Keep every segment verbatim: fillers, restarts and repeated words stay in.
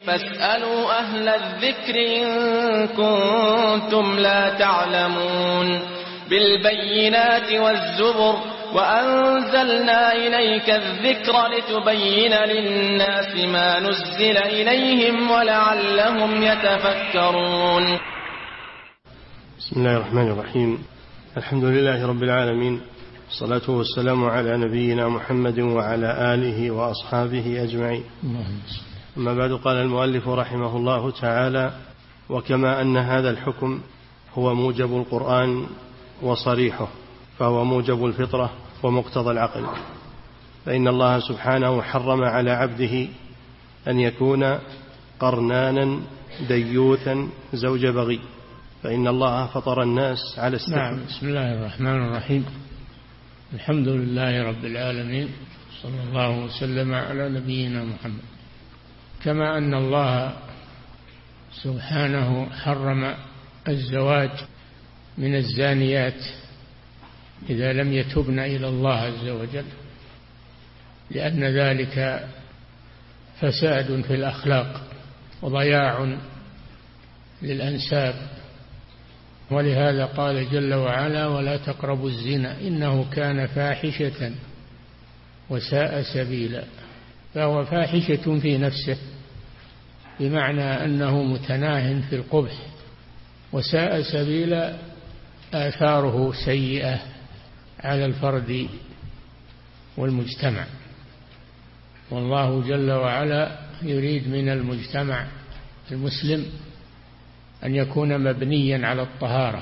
فاسألوا أهل الذكر إن كنتم لا تعلمون بالبينات والزبر وأنزلنا إليك الذكر لتبين للناس ما نزل إليهم ولعلهم يتفكرون. بسم الله الرحمن الرحيم. الحمد لله رب العالمين، الصلاة والسلام على نبينا محمد وعلى آله وأصحابه أجمعين. أما بعد، قال المؤلف رحمه الله تعالى: وكما أن هذا الحكم هو موجب القرآن وصريحه، فهو موجب الفطرة ومقتضى العقل، فإن الله سبحانه حرم على عبده أن يكون قرنانا ديوثا زوج بغي، فإن الله فطر الناس على استحقاق. نعم. بسم الله الرحمن الرحيم. الحمد لله رب العالمين، صلى الله وسلم على نبينا محمد. كما أن الله سبحانه حرم الزواج من الزانيات إذا لم يتبن إلى الله عز وجل، لأن ذلك فساد في الأخلاق وضياع للأنساب، ولهذا قال جل وعلا: ولا تقربوا الزنا إنه كان فاحشة وساء سبيلا. فهو فاحشة في نفسه بمعنى أنه متناه في القبح، وساء سبيلا آثاره سيئة على الفرد والمجتمع. والله جل وعلا يريد من المجتمع المسلم أن يكون مبنيا على الطهارة،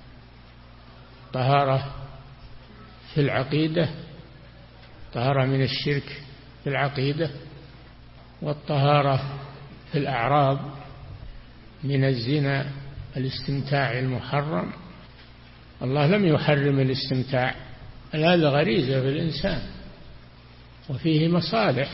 طهارة في العقيدة، طهارة من الشرك في العقيدة، والطهارة في الأعراض من الزنا الاستمتاع المحرم. الله لم يحرم الاستمتاع، هذا غريزة في الإنسان وفيه مصالح،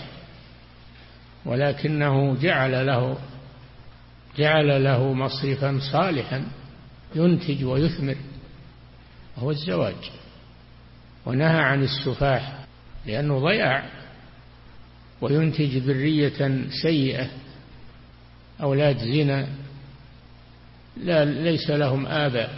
ولكنه جعل له جعل له مصرفا صالحا ينتج ويثمر، وهو الزواج، ونهى عن السفاح لأنه ضياع وينتج ذرية سيئة، أولاد زنا لا ليس لهم آباء،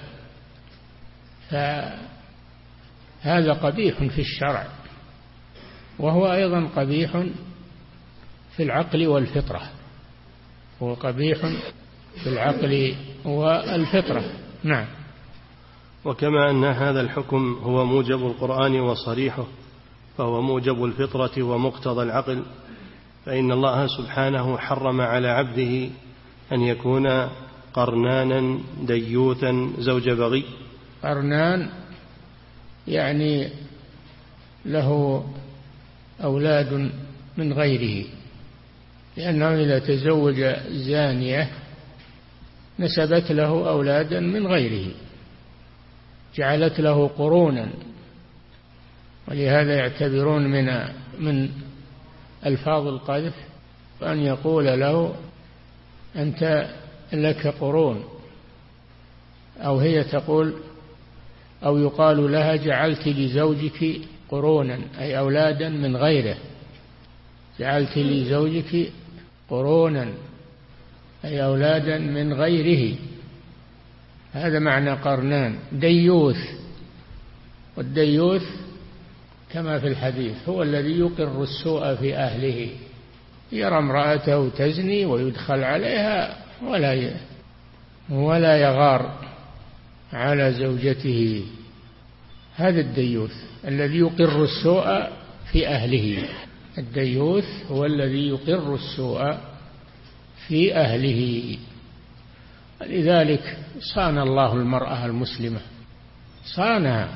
فهذا قبيح في الشرع، وهو أيضا قبيح في العقل والفطرة، هو قبيح في العقل والفطرة. نعم. وكما أن هذا الحكم هو موجب القرآن وصريحه، فهو موجب الفطرة ومقتضى العقل، فإن الله سبحانه حرم على عبده أن يكون قرنانا ديوثا زوج بغي. قرنان يعني له أولاد من غيره، لأنه إذا تزوج زانية نسبت له أولادا من غيره، جعلت له قرونا، ولهذا يعتبرون من من ألفاظ القذف وأن يقول له: أنت لك قرون، أو هي تقول أو يقال لها: جعلت لزوجك قرونا، أي أولادا من غيره، جعلت لزوجك قرونا أي أولادا من غيره. هذا معنى قرنان. ديوث، والديوث كما في الحديث هو الذي يقر السوء في أهله، يرى امرأته تزني ويدخل عليها ولا ولا يغار على زوجته. هذا الديوث الذي يقر السوء في أهله. الديوث هو الذي يقر السوء في أهله. لذلك صان الله المرأة المسلمة، صانها،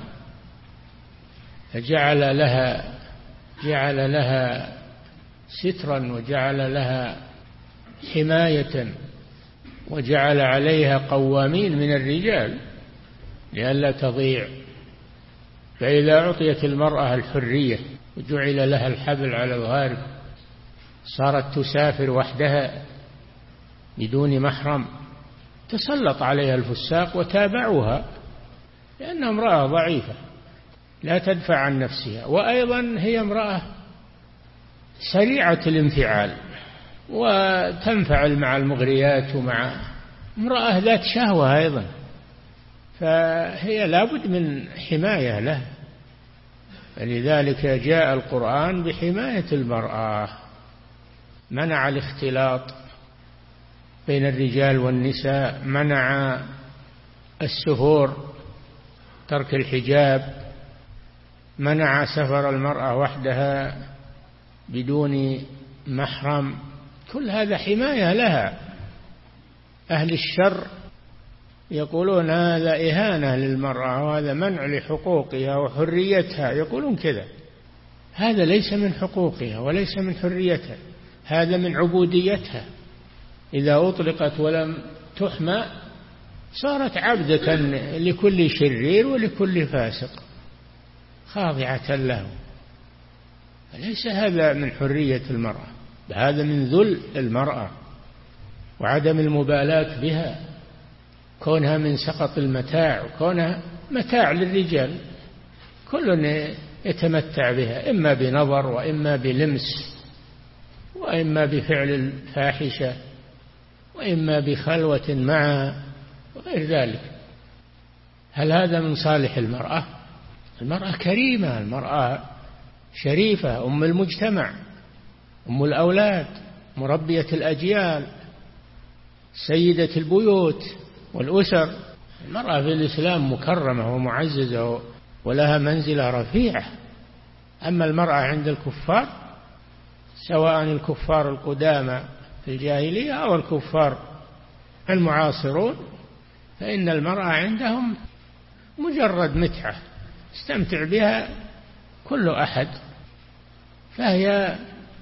فجعل لها جعل لها سترا، وجعل لها حماية، وجعل عليها قوامين من الرجال لئلا تضيع. فإذا أعطيت المرأة الحرية وجعل لها الحبل على الغارب، صارت تسافر وحدها بدون محرم، تسلط عليها الفساق وتابعوها، لأنها امرأة ضعيفة لا تدفع عن نفسها، وأيضا هي امرأة سريعة الانفعال، وتنفعل مع المغريات ومع امرأة ذات شهوة أيضا، فهي لابد من حماية له. فلذلك جاء القرآن بحماية المرأة، منع الاختلاط بين الرجال والنساء، منع السفور، ترك الحجاب، منع سفر المرأة وحدها بدون محرم، كل هذا حماية لها. أهل الشر يقولون هذا إهانة للمرأة وهذا منع لحقوقها وحريتها، يقولون كذا. هذا ليس من حقوقها وليس من حريتها، هذا من عبوديتها. إذا أطلقت ولم تحمى صارت عبدة لكل شرير ولكل فاسق خاضعة له. فليس هذا من حرية المرأة، هذا من ذل المرأة وعدم المبالاة بها، كونها من سقط المتاع وكونها متاع للرجال، كل يتمتع بها إما بنظر وإما بلمس وإما بفعل الفاحشة وإما بخلوة معها وغير ذلك. هل هذا من صالح المرأة؟ المرأة كريمة، المرأة شريفة، أم المجتمع، أم الأولاد، مربية الأجيال، سيدة البيوت والأسر. المرأة في الإسلام مكرمة ومعززة ولها منزلة رفيعة. أما المرأة عند الكفار، سواء الكفار القدامى في الجاهلية أو الكفار المعاصرون، فإن المرأة عندهم مجرد متعة استمتع بها كل أحد، فهي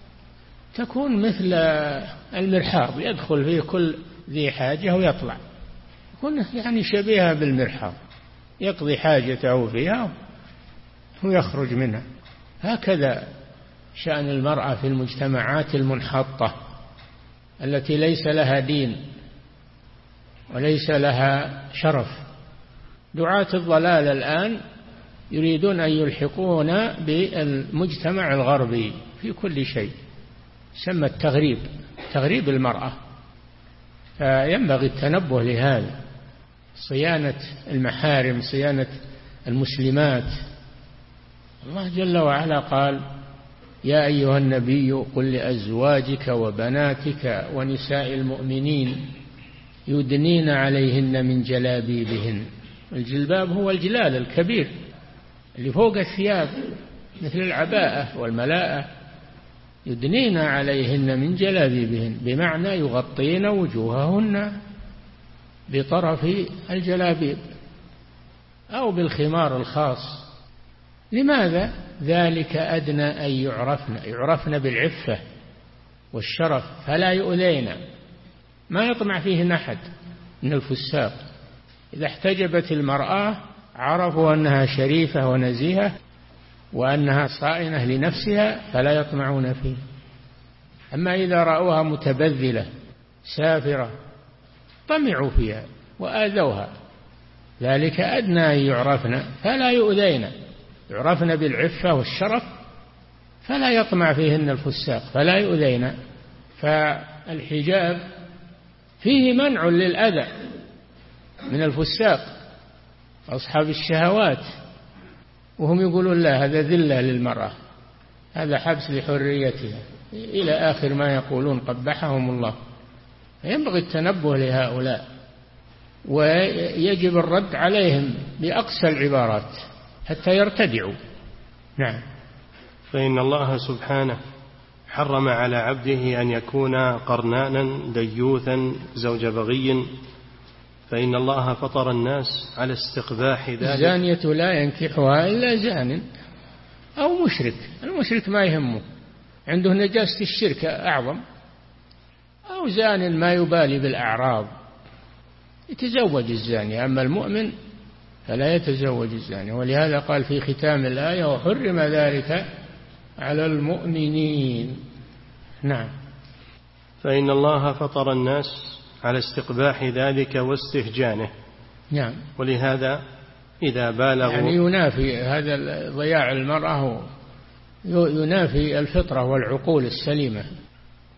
تكون مثل المرحاض يدخل فيه كل ذي حاجة ويطلع، يكون يعني شبيهة بالمرحاض، يقضي حاجته فيها ويخرج منها. هكذا شأن المرأة في المجتمعات المنحطة التي ليس لها دين وليس لها شرف. دعاة الضلال الآن يريدون أن يلحقون بالمجتمع الغربي في كل شيء، سمى التغريب، تغريب المرأة. فينبغي التنبه لهذا، صيانة المحارم، صيانة المسلمات. الله جل وعلا قال: يا أيها النبي قل لأزواجك وبناتك ونساء المؤمنين يدنين عليهن من جلابيبهن. الجلباب هو الجلال الكبير اللي فوق الثياب مثل العباءة والملاءة. يدنين عليهن من جلابيبهن بمعنى يغطين وجوههن بطرف الجلابيب أو بالخمار الخاص. لماذا؟ ذلك أدنى أن يعرفن يعرفن بالعفة والشرف فلا يؤذين، ما يطمع فيهن أحد من الفساق. إذا احتجبت المرأة عرفوا أنها شريفة ونزيهة وأنها صائنة لنفسها فلا يطمعون فيه. أما إذا رأوها متبذلة سافرة طمعوا فيها وآذوها. ذلك أدنى أن يعرفن فلا يؤذين، يعرفن بالعفة والشرف فلا يطمع فيهن الفساق فلا يؤذين. فالحجاب فيه منع للأذى من الفساق أصحاب الشهوات، وهم يقولون لا، هذا ذلة للمرأة، هذا حبس لحريتها، إلى آخر ما يقولون قبحهم الله. ينبغي التنبه لهؤلاء ويجب الرد عليهم بأقسى العبارات حتى يرتدعوا. نعم. فإن الله سبحانه حرم على عبده أن يكون قرنانا ديوثا زوج بغي، فإن الله فطر الناس على استقباح ذلك. الزانية لا ينكحها إلا زان أو مشرك. المشرك ما يهمه، عنده نجاسة الشرك أعظم، أو زان ما يبالي بالأعراض يتزوج الزاني. أما المؤمن فلا يتزوج الزاني. ولهذا قال في ختام الآية: وحرم ذلك على المؤمنين. نعم. فإن الله فطر الناس على استقباح ذلك واستهجانه. نعم. ولهذا إذا بالغوا يعني ينافي هذا ضياع المرأة، ينافي الفطرة والعقول السليمة.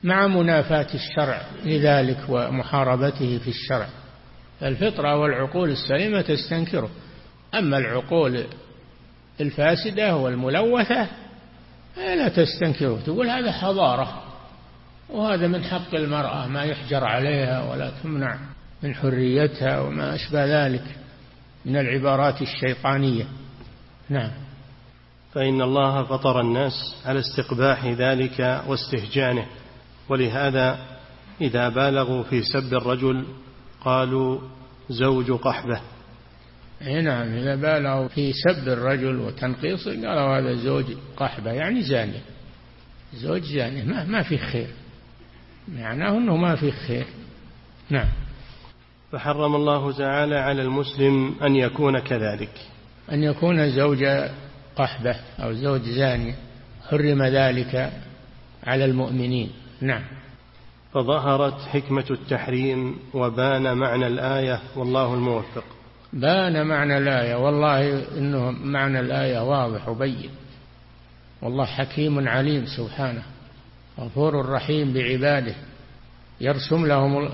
مع منافاة الشرع لذلك ومحاربته في الشرع. الفطرة والعقول السليمة تستنكره، أما العقول الفاسدة والملوثة لا تستنكره، تقول هذا حضارة وهذا من حق المرأة ما يحجر عليها ولا تمنع من حريتها وما أشبه ذلك من العبارات الشيطانية. نعم. فإن الله فطر الناس على استقباح ذلك واستهجانه، ولهذا إذا بالغوا في سب الرجل قالوا زوج قحبة. نعم، إذا بالغوا في سب الرجل وتنقيصه قالوا هذا زوج قحبة، يعني زاني، زوج زاني، ما, ما في خير، معناه أنه ما في خير. نعم. فحرم الله تعالى على المسلم أن يكون كذلك، أن يكون زوج قحبة أو زوج زاني، حرم ذلك على المؤمنين. نعم. فظهرت حكمة التحريم وبان معنى الآية والله الموفق. بان معنى الآية، والله إنه معنى الآية واضح وبين، والله حكيم عليم سبحانه، غفور رحيم بعباده، يرسم لهم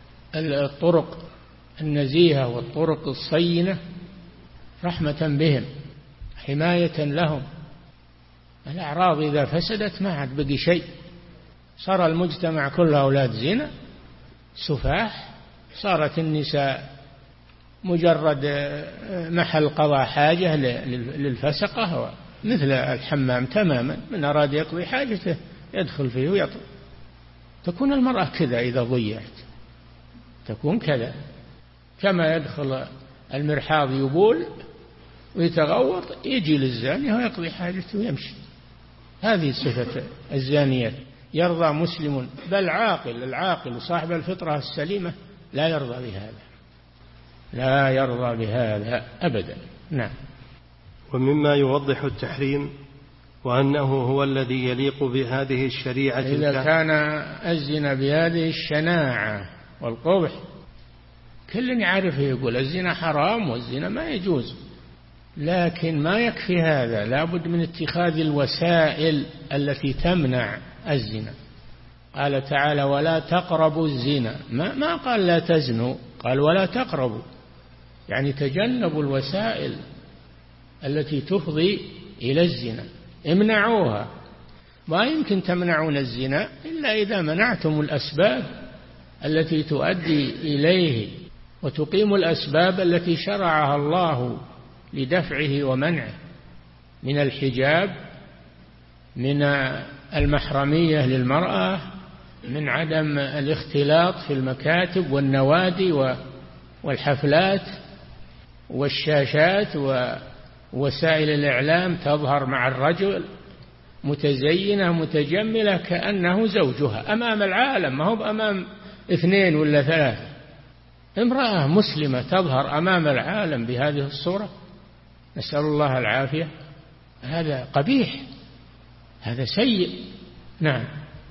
الطرق النزيهة والطرق الصينة رحمة بهم، حماية لهم. الأعراض إذا فسدت ما عاد بقي شيء، صار المجتمع كله أولاد زنا سفاح، صارت النساء مجرد محل قضاء حاجة للفسقة، مثل الحمام تماما، من أراد يقضي حاجته يدخل فيه ويطلع. تكون المرأة كذا إذا ضيعت، تكون كذا، كما يدخل المرحاض يبول ويتغوط يجي للزاني ويقضي حاجته ويمشي. هذه صفة الزانيات. يرضى مسلم بل عاقل، العاقل صاحب الفطرة السليمة لا يرضى بهذا، لا يرضى بهذا أبدا. نعم. ومما يوضح التحريم وأنه هو الذي يليق بهذه الشريعة. إذا كان الزنا بهذه الشناعة والقبح كل يعرف يقول الزنا حرام والزنا ما يجوز، لكن ما يكفي هذا، لابد من اتخاذ الوسائل التي تمنع الزنا. قال تعالى ولا تقربوا الزنا، ما, ما قال لا تزنوا، قال ولا تقربوا، يعني تجنبوا الوسائل التي تفضي إلى الزنا، امنعوها. ما يمكن تمنعون الزنا إلا إذا منعتم الأسباب التي تؤدي إليه، وتقيم الأسباب التي شرعها الله لدفعه ومنعه، من الحجاب، من المحرمية للمرأة، من عدم الاختلاط في المكاتب والنوادي والحفلات والشاشات ووسائل الإعلام، تظهر مع الرجل متزينة متجملة كأنه زوجها أمام العالم، ما هو أمام اثنين ولا ثلاثة. امرأة مسلمة تظهر أمام العالم بهذه الصورة، نسأل الله العافية، هذا قبيح، هذا سيء. نعم.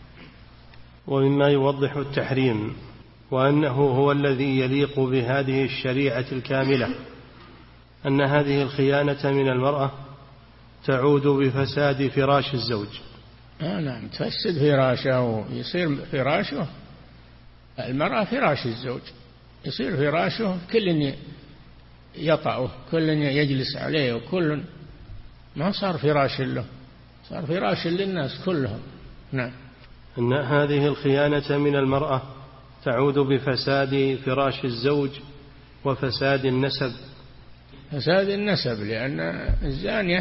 ومما يوضح التحريم وأنه هو الذي يليق بهذه الشريعة الكاملة أن هذه الخيانة من المرأة تعود بفساد فراش الزوج. آه نعم، تفسد فراشه ويصير فراشه، المرأة فراش الزوج، يصير فراشه كل يطأه، كل يجلس عليه، وكل ما صار فراش له، صار فراش للناس كلهم. نعم. أن هذه الخيانة من المرأة تعود بفساد فراش الزوج وفساد النسب. فساد النسب، لأن الزانية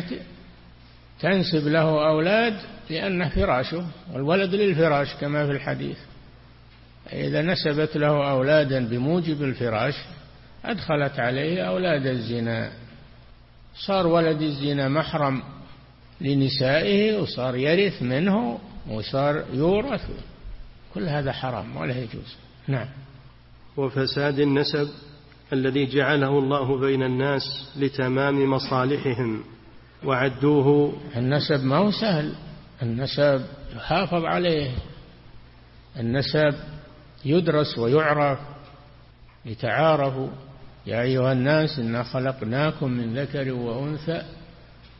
تنسب له أولاد لأنه فراشه، والولد للفراش كما في الحديث. إذا نسبت له أولادا بموجب الفراش أدخلت عليه أولاد الزنا، صار ولد الزنا محرم لنسائه، وصار يرث منه، وصار يورث، كل هذا حرام ولا يجوز. نعم. وفساد النسب الذي جعله الله بين الناس لتمام مصالحهم وعدوه. النسب ما هو سهل، النسب يحافظ عليه، النسب يدرس ويعرف لتعارفوا. يا أيها الناس إنا خلقناكم من ذكر وأنثى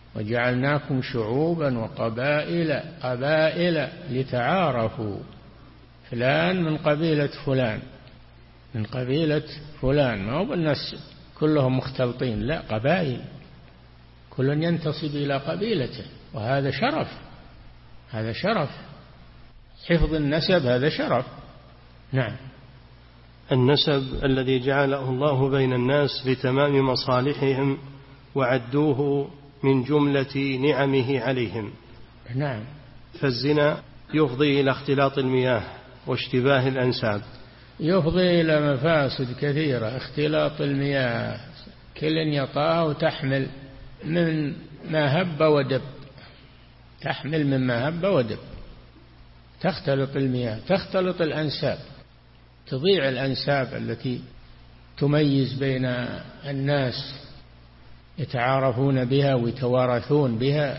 وجعلناكم شعوبا وقبائل قبائل لتعارفوا فلان من قبيلة فلان، من قبيلة فلان، ما هو بالناس كلهم مختلطين، لا، قبائل كل ينتسب إلى قبيلته، وهذا شرف، هذا شرف، حفظ النسب هذا شرف. نعم. النسب الذي جعله الله بين الناس لتمام مصالحهم وعدوه من جملة نعمه عليهم. نعم. فالزنا يفضي إلى اختلاط المياه واشتباه الأنساب، يفضي إلى مفاسد كثيرة. اختلاط المياه، كل يطاه وتحمل من ما هب ودب، تحمل مما هب ودب، تختلط المياه، تختلط الأنساب، تضيع الأنساب التي تميز بين الناس، يتعارفون بها ويتوارثون بها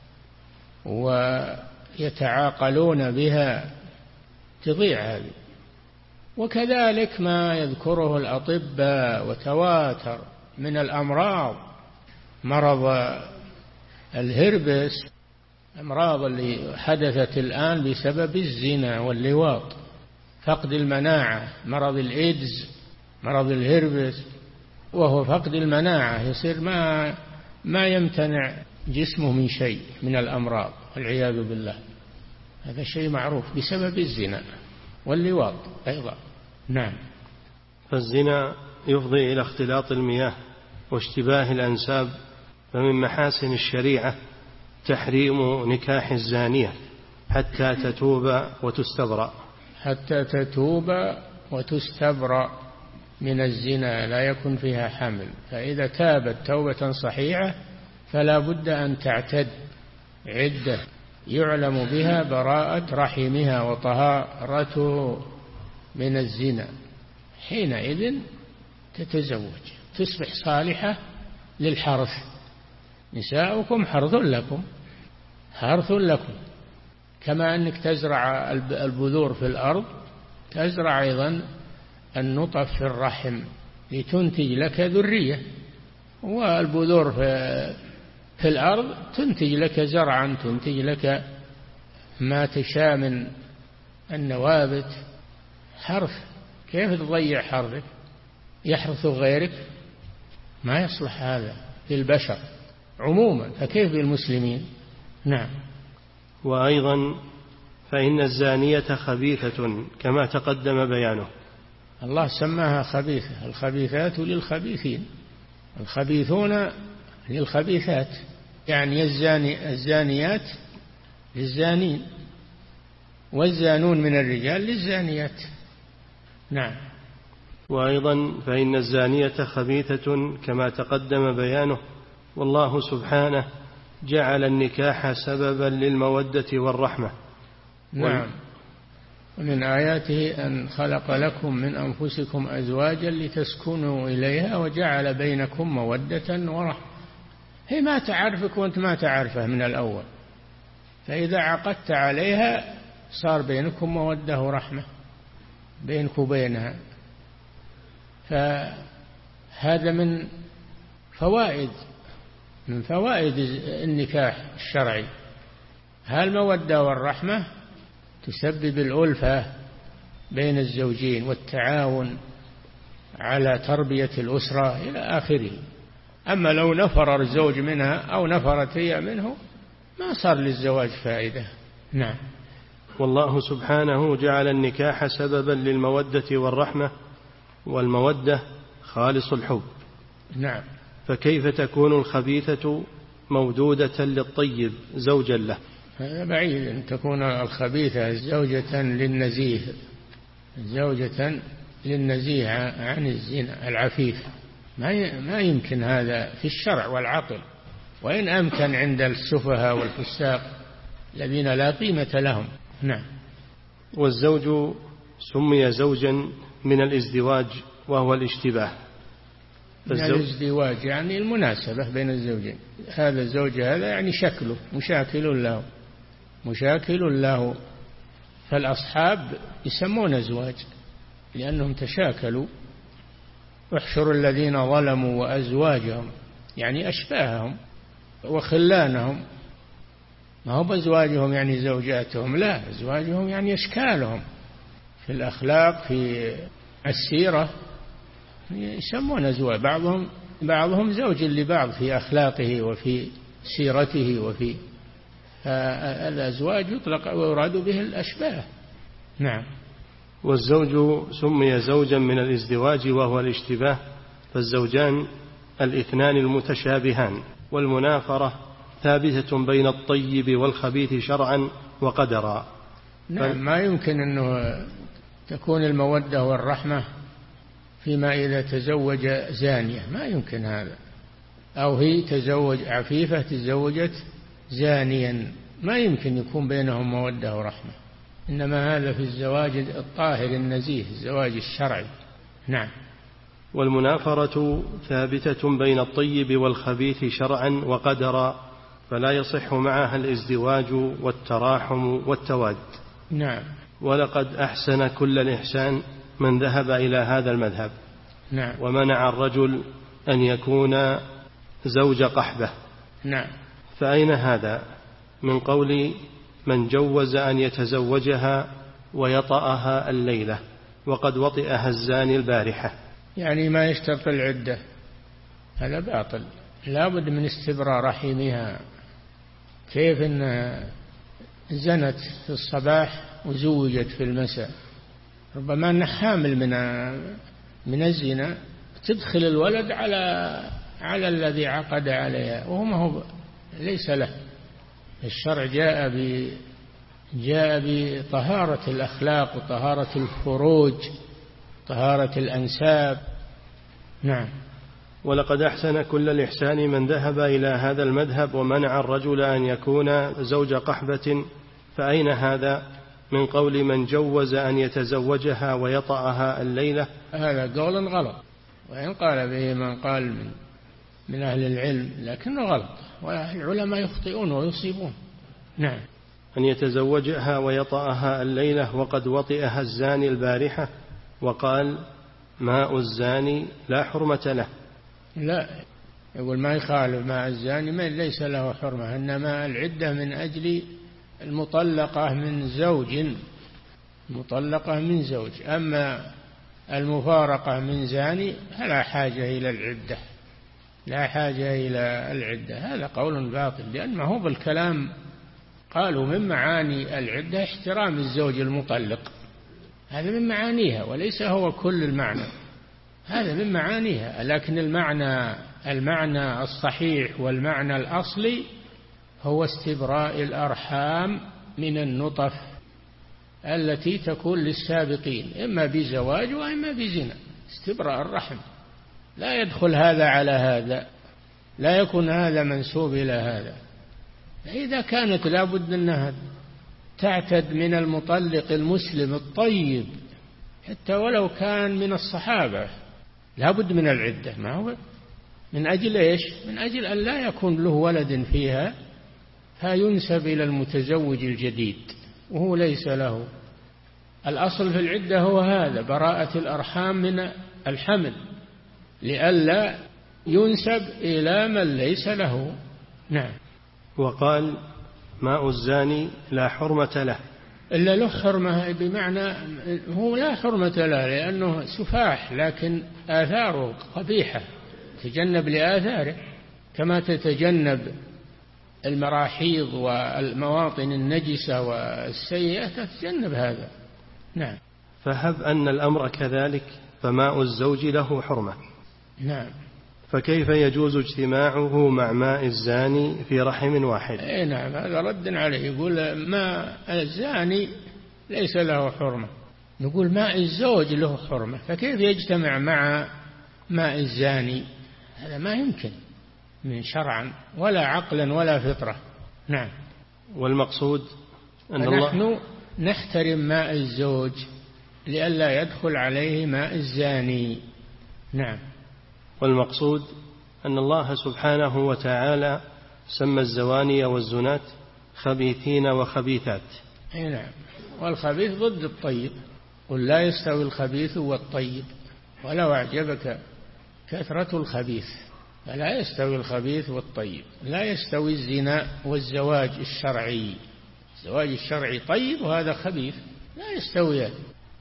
ويتعاقلون بها، تضيع هذه. وكذلك ما يذكره الأطباء وتواتر من الأمراض، مرض الهربس، أمراض اللي حدثت الآن بسبب الزنا واللواط، فقد المناعة، مرض الإيدز، مرض الهربس، وهو فقد المناعة، يصير ما ما يمتنع جسمه من شيء من الأمراض والعياذ بالله. هذا شيء معروف بسبب الزنا واللواط أيضا. نعم. فالزنا يفضي إلى اختلاط المياه واشتباه الأنساب، فمن محاسن الشريعة تحريم نكاح الزانية حتى تتوب وتستبرأ. حتى تتوب وتستبرأ من الزنا، لا يكن فيها حمل. فإذا تابت توبة صحيحة فلا بد أن تعتد عدة يعلم بها براءة رحمها وطهارته من الزنا، حينئذ تتزوج، تصبح صالحة للحرث. نساؤكم حرث لكم، حرث لكم، كما أنك تزرع البذور في الأرض، تزرع أيضا النطف في الرحم لتنتج لك ذرية، والبذور في, في الأرض تنتج لك زرعا، تنتج لك ما تشاء من النوابت. حرث، كيف تضيع حرثك؟ يحرث غيرك؟ ما يصلح هذا للبشر عموما، فكيف بالمسلمين؟ نعم. وأيضا فإن الزانية خبيثة كما تقدم بيانه. الله سماها خبيثة، الخبيثات للخبيثين، الخبيثون للخبيثات، يعني الزاني الزانيات للزانين، والزانون من الرجال للزانيات. نعم. وأيضا فإن الزانية خبيثة كما تقدم بيانه، والله سبحانه جعل النكاح سببا للمودة والرحمة. نعم. ومن آياته أن خلق لكم من أنفسكم أزواجا لتسكنوا إليها وجعل بينكم مودة ورحمة. هي ما تعرفك وأنت ما تعرفه من الأول، فإذا عقدت عليها صار بينكم مودة ورحمة بينك وبينها. فهذا من فوائد من فوائد النكاح الشرعي. هالمودة والرحمة تسبب الألفة بين الزوجين والتعاون على تربية الأسرة إلى آخره. أما لو نفر الزوج منها أو نفرت هي منه ما صار للزواج فائدة. نعم. والله سبحانه جعل النكاح سببا للمودة والرحمة، والمودة خالص الحب. نعم. فكيف تكون الخبيثة مودودة للطيب زوجا له؟ هذا بعيد أن تكون الخبيثة زوجة للنزيه، زوجة للنزيه عن الزنا العفيف، ما ما يمكن هذا في الشرع والعقل، وإن أمكن عند السفهاء والفساق الذين لا قيمة لهم. نعم. والزوج سمي زوجا من الازدواج وهو الاشتباه. من الازدواج يعني المناسبة بين الزوجين، هذا الزوج هذا يعني شكله مشاكل له مشاكل له فالأصحاب يسمون أزواج لأنهم تشاكلوا. احشروا الذين ظلموا وأزواجهم، يعني أشباههم وخلانهم، ما هو بأزواجهم يعني زوجاتهم، لا، أزواجهم يعني أشكالهم في الأخلاق في السيرة يسمون أزواج، بعضهم بعضهم زوج لبعض في أخلاقه وفي سيرته، وفي الأزواج يطلق ويراد به الأشباه. نعم. والزوج سمي زوجا من الازدواج وهو الاشتباه، فالزوجان الاثنان المتشابهان، والمنافرة ثابتة بين الطيب والخبيث شرعا وقدرا. نعم. ما يمكن أنه تكون المودة والرحمة فيما إذا تزوج زانية، ما يمكن هذا، أو هي تزوج عفيفة تزوجت زانيا، ما يمكن يكون بينهم مودة ورحمة، إنما هذا في الزواج الطاهر النزيه، الزواج الشرعي. نعم. والمنافرة ثابتة بين الطيب والخبيث شرعا وقدرا، فلا يصح معها الازدواج والتراحم والتواد. نعم. ولقد أحسن كل الإحسان من ذهب إلى هذا المذهب. نعم. ومنع الرجل أن يكون زوج قحبة. نعم. فأين هذا من قول من جوز أن يتزوجها ويطأها الليلة وقد وطئها الزاني البارحة؟ يعني ما يشترط العدة، هذا باطل، لا بد من استبراء رحمها. كيف أن زنت في الصباح وزوجت في المساء، ربما أنها حامل من من الزنا، تدخل الولد على على الذي عقد عليها وهو ما هو ليس له. الشرع جاء ب جاء بطهارة الأخلاق وطهارة الفروج، طهارة الأنساب. نعم. ولقد أحسن كل الإحسان من ذهب إلى هذا المذهب ومنع الرجل أن يكون زوج قحبة، فأين هذا من قول من جوز أن يتزوجها ويطأها الليلة؟ هذا قول غلط، وإن قال به من قال من, من أهل العلم، لكنه غلط، والعلماء يخطئون ويصيبون. نعم. أن يتزوجها ويطأها الليلة وقد وطئها الزاني البارحة، وقال ماء الزاني لا حرمة له. لا، يقول ما يخالف ماء الزاني ما ليس له حرمة، إنما العدة من أجل المطلقة من زوج، مطلقة من زوج، أما المفارقة من زاني فلا حاجة إلى العدة، لا حاجة إلى العدة. هذا قول باطل، لأن ما هو بالكلام. قالوا من معاني العدة احترام الزوج المطلق، هذا من معانيها، وليس هو كل المعنى، هذا من معانيها. لكن المعنى المعنى الصحيح والمعنى الأصلي هو استبراء الأرحام من النطف التي تكون للسابقين، إما بزواج وإما بزنا، استبراء الرحم. لا يدخل هذا على هذا، لا يكون هذا منسوب إلى هذا. إذا كانت لابد أنها تعتد من المطلق المسلم الطيب حتى ولو كان من الصحابة، لابد من العدة. ما هو من أجل إيش؟ من أجل أن لا يكون له ولد فيها فينسب إلى المتزوج الجديد وهو ليس له. الأصل في العدة هو هذا، براءة الأرحام من الحمل، لئلا ينسب إلى من ليس له. نعم. وقال ماء الزاني لا حرمة له. إلا له حرمة، بمعنى هو لا حرمة له لأنه سفاح، لكن آثاره قبيحة، تجنب لآثاره كما تتجنب المراحيض والمواطن النجسة والسيئة، تتجنب هذا. نعم. فهب أن الأمر كذلك فماء الزوج له حرمة. نعم. فكيف يجوز اجتماعه مع ماء الزاني في رحم واحد؟ اي نعم، هذا رد عليه، يقول ماء الزاني ليس له حرمة، نقول ماء الزوج له حرمة، فكيف يجتمع مع ماء الزاني؟ هذا ما يمكن من شرعا ولا عقلا ولا فطرة. نعم. والمقصود أن الله نحن نحترم ماء الزوج لئلا يدخل عليه ماء الزاني. نعم. والمقصود أن الله سبحانه وتعالى سمى الزواني والزنات خبيثين وخبيثات. أي نعم. والخبيث ضد الطيب، قل لا يستوي الخبيث والطيب ولو أعجبك كثرة الخبيث، فلا يستوي الخبيث والطيب. لا يستوي الزنا والزواج الشرعي، الزواج الشرعي طيب وهذا خبيث، لا يستويان.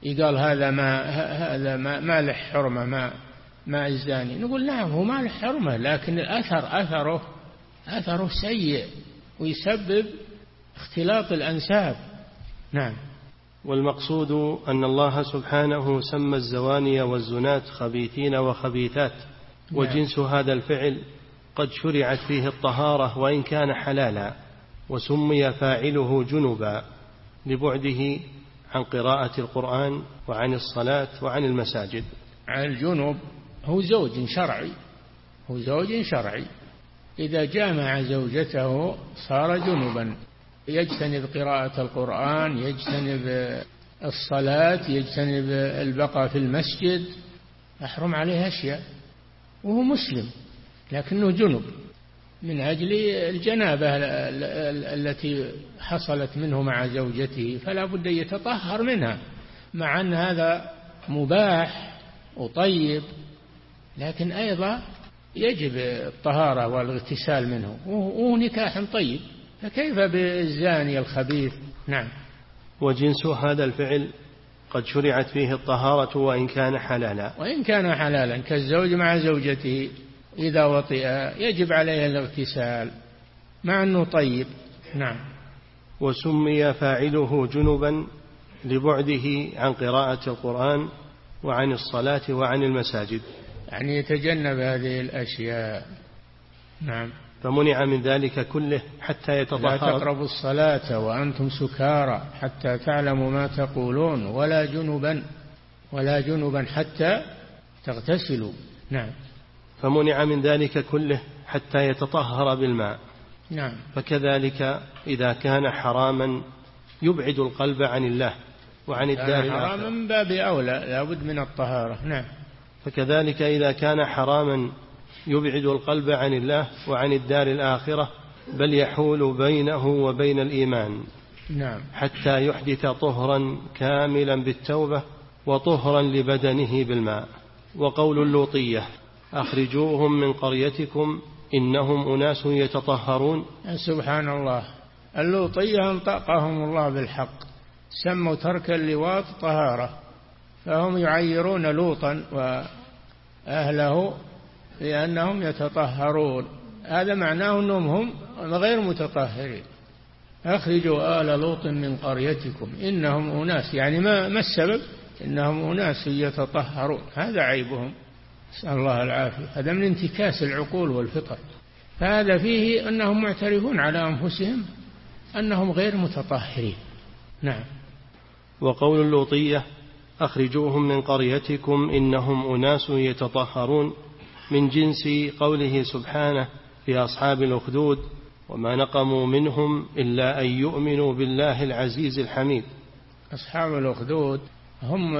يقال هذا ما هذا ما, ما له حرمة ما ما الزاني، نقول نعم هو ما له حرمة، لكن الأثر أثره أثره سيء ويسبب اختلاط الأنساب. نعم. والمقصود أن الله سبحانه سمى الزواني والزنات خبيثين وخبيثات، وجنس هذا الفعل قد شرعت فيه الطهارة وإن كان حلالا، وسمي فاعله جنبا لبعده عن قراءة القرآن وعن الصلاة وعن المساجد. الجنب هو زوج شرعي، هو زوج شرعي إذا جامع زوجته صار جنبا، يجتنب قراءة القرآن، يجتنب الصلاة، يجتنب البقاء في المسجد، أحرم عليه أشياء وهو مسلم لكنه جنب من أجل الجنابة التي حصلت منه مع زوجته، فلا بد يتطهر منها، مع أن هذا مباح وطيب، لكن أيضا يجب الطهارة والاغتسال منه، وهو نكاح طيب، فكيف بالزاني الخبيث؟ نعم. وجنس هذا الفعل قد شرعت فيه الطهارة وإن كان حلالا، وإن كان حلالا كالزوج مع زوجته إذا وطئ يجب عليه الاغتسال مع أنه طيب. نعم. وسمي فاعله جنبا لبعده عن قراءة القرآن وعن الصلاة وعن المساجد، يعني يتجنب هذه الأشياء. نعم. فمنع من ذلك كله حتى يتطهر. لا تقربوا الصلاة وأنتم سكارى حتى تعلموا ما تقولون ولا جنبا ولا جنبا حتى تغتسلوا. نعم. فمنع من ذلك كله حتى يتطهر بالماء. نعم. فكذلك إذا كان حراما يبعد القلب عن الله وعن الدار الآخرة، حراما من باب أولى لا بد من الطهارة. نعم. فكذلك إذا كان حراما يبعد القلب عن الله وعن الدار الآخرة، بل يحول بينه وبين الإيمان. نعم. حتى يحدث طهرا كاملا بالتوبة وطهرا لبدنه بالماء. وقول اللوطية أخرجوهم من قريتكم إنهم أناس يتطهرون. سبحان الله، اللوطية انطقهم الله بالحق، سموا ترك اللواط طهارة، فهم يعيرون لوطا وأهله لأنهم يتطهرون، هذا معناه أنهم هم غير متطهرين. أخرجوا آل لوط من قريتكم إنهم أناس، يعني ما, ما السبب؟ إنهم أناس يتطهرون، هذا عيبهم، نسأل الله العافية. هذا من انتكاس العقول والفطر، فهذا فيه أنهم معترفون على أنفسهم أنهم غير متطهرين. نعم. وقول اللوطية أخرجوهم من قريتكم إنهم أناس يتطهرون من جنس قوله سبحانه في أصحاب الأخدود وما نقموا منهم إلا أن يؤمنوا بالله العزيز الحميد. أصحاب الأخدود هم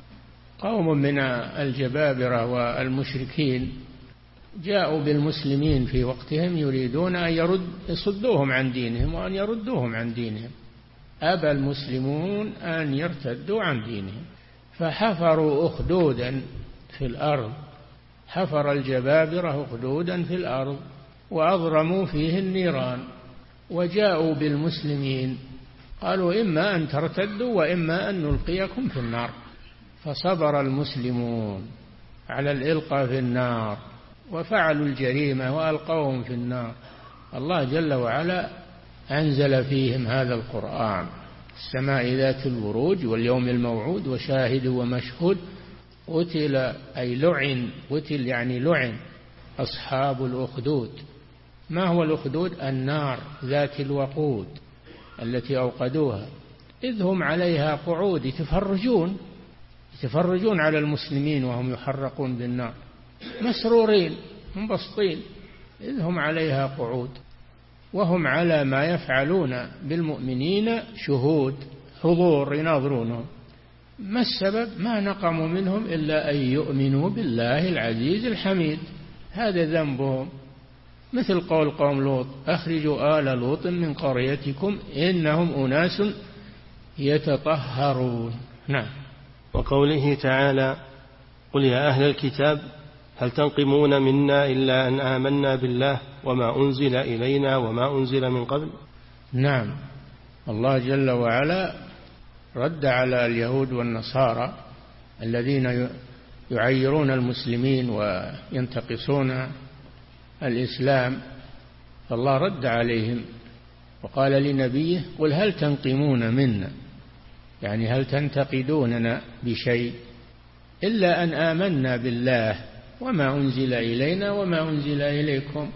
قوم من الجبابرة والمشركين جاءوا بالمسلمين في وقتهم يريدون أن يرد يصدوهم عن دينهم وأن يردوهم عن دينهم، أبى المسلمون أن يرتدوا عن دينهم، فحفروا أخدودا في الأرض، حفر الجبابرة أخدودا في الأرض وأضرموا فيه النيران، وجاءوا بالمسلمين قالوا إما أن ترتدوا وإما أن نلقيكم في النار، فصبر المسلمون على الإلقاء في النار وفعلوا الجريمة وألقوهم في النار. الله جل وعلا أنزل فيهم هذا القرآن: السماء ذات البروج واليوم الموعود وشاهد ومشهود قتل أي لعن، قتل يعني لعن أصحاب الأخدود. ما هو الأخدود؟ النار ذات الوقود التي أوقدوها، إذ هم عليها قعود يتفرجون يتفرجون على المسلمين وهم يحرقون بالنار، مسرورين منبسطين، إذ هم عليها قعود وهم على ما يفعلون بالمؤمنين شهود، حضور يناظرونهم. ما السبب؟ ما نقموا منهم إلا أن يؤمنوا بالله العزيز الحميد، هذا ذنبهم. مثل قول قوم لوط: أخرجوا آل لوط من قريتكم إنهم أناس يتطهرون. نعم. وقوله تعالى: قل يا أهل الكتاب هل تنقمون منا إلا أن آمنا بالله وما أنزل إلينا وما أنزل من قبل. نعم. الله جل وعلا رد على اليهود والنصارى الذين يعيرون المسلمين وينتقصون الإسلام، فالله رد عليهم وقال لنبيه: قل هل تنقمون منا، يعني هل تنتقدوننا بشيء إلا أن آمنا بالله وما أنزل إلينا وما أنزل إليكم،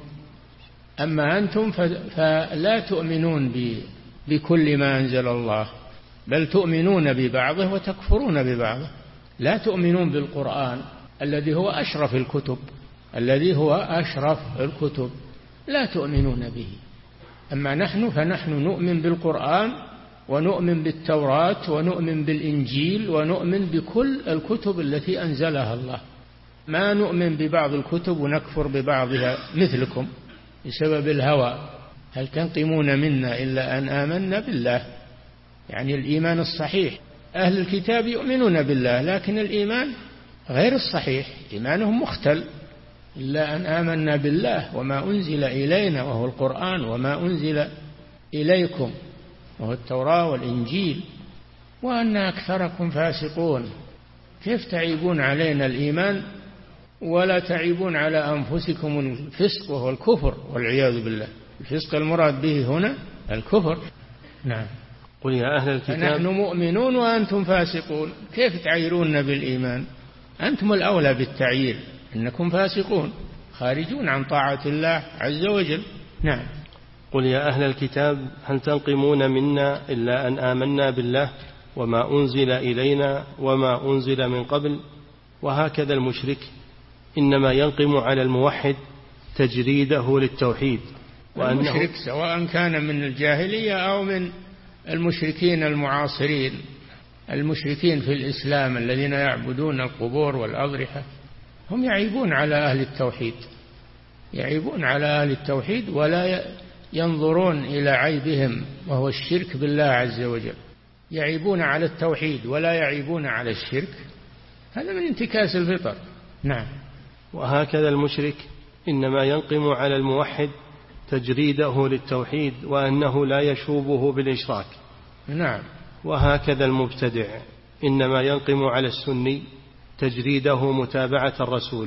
أما أنتم فلا تؤمنون بكل ما أنزل الله، بل تؤمنون ببعضه وتكفرون ببعضه. لا تؤمنون بالقرآن الذي هو أشرف الكتب الذي هو أشرف الكتب لا تؤمنون به. أما نحن فنحن نؤمن بالقرآن ونؤمن بالتوراة ونؤمن بالإنجيل ونؤمن بكل الكتب التي أنزلها الله، ما نؤمن ببعض الكتب ونكفر ببعضها مثلكم بسبب الهوى. هل تنقمون منا إلا أن آمنا بالله، يعني الإيمان الصحيح. أهل الكتاب يؤمنون بالله لكن الإيمان غير الصحيح، إيمانهم مختل. إلا أن آمنا بالله وما أنزل إلينا وهو القرآن وما أنزل إليكم وهو التوراة والإنجيل وأن أكثركم فاسقون. كيف تعيبون علينا الإيمان ولا تعيبون على أنفسكم الفسق وهو الكفر والعياذ بالله؟ الفسق المراد به هنا الكفر. نعم. قل يا أهل الكتاب نحن مؤمنون وأنتم فاسقون، كيف تعيرون بالإيمان؟ أنتم الأولى بالتعيير، إنكم فاسقون خارجون عن طاعة الله عز وجل. نعم. قل يا أهل الكتاب هل تنقمون منا إلا أن آمنا بالله وما أنزل إلينا وما أنزل من قبل. وهكذا المشرك إنما ينقم على الموحد تجريده للتوحيد. المشرك سواء كان من الجاهلية أو من المشركين المعاصرين، المشركين في الإسلام الذين يعبدون القبور والأضرحة، هم يعيبون على أهل التوحيد، يعيبون على أهل التوحيد ولا ينظرون إلى عيبهم وهو الشرك بالله عز وجل. يعيبون على التوحيد ولا يعيبون على الشرك، هذا من انتكاس الفطر. نعم. وهكذا المشرك إنما ينقم على الموحد تجريده للتوحيد وأنه لا يشوبه بالإشراك. نعم. وهكذا المبتدع إنما ينقم على السني تجريده متابعة الرسول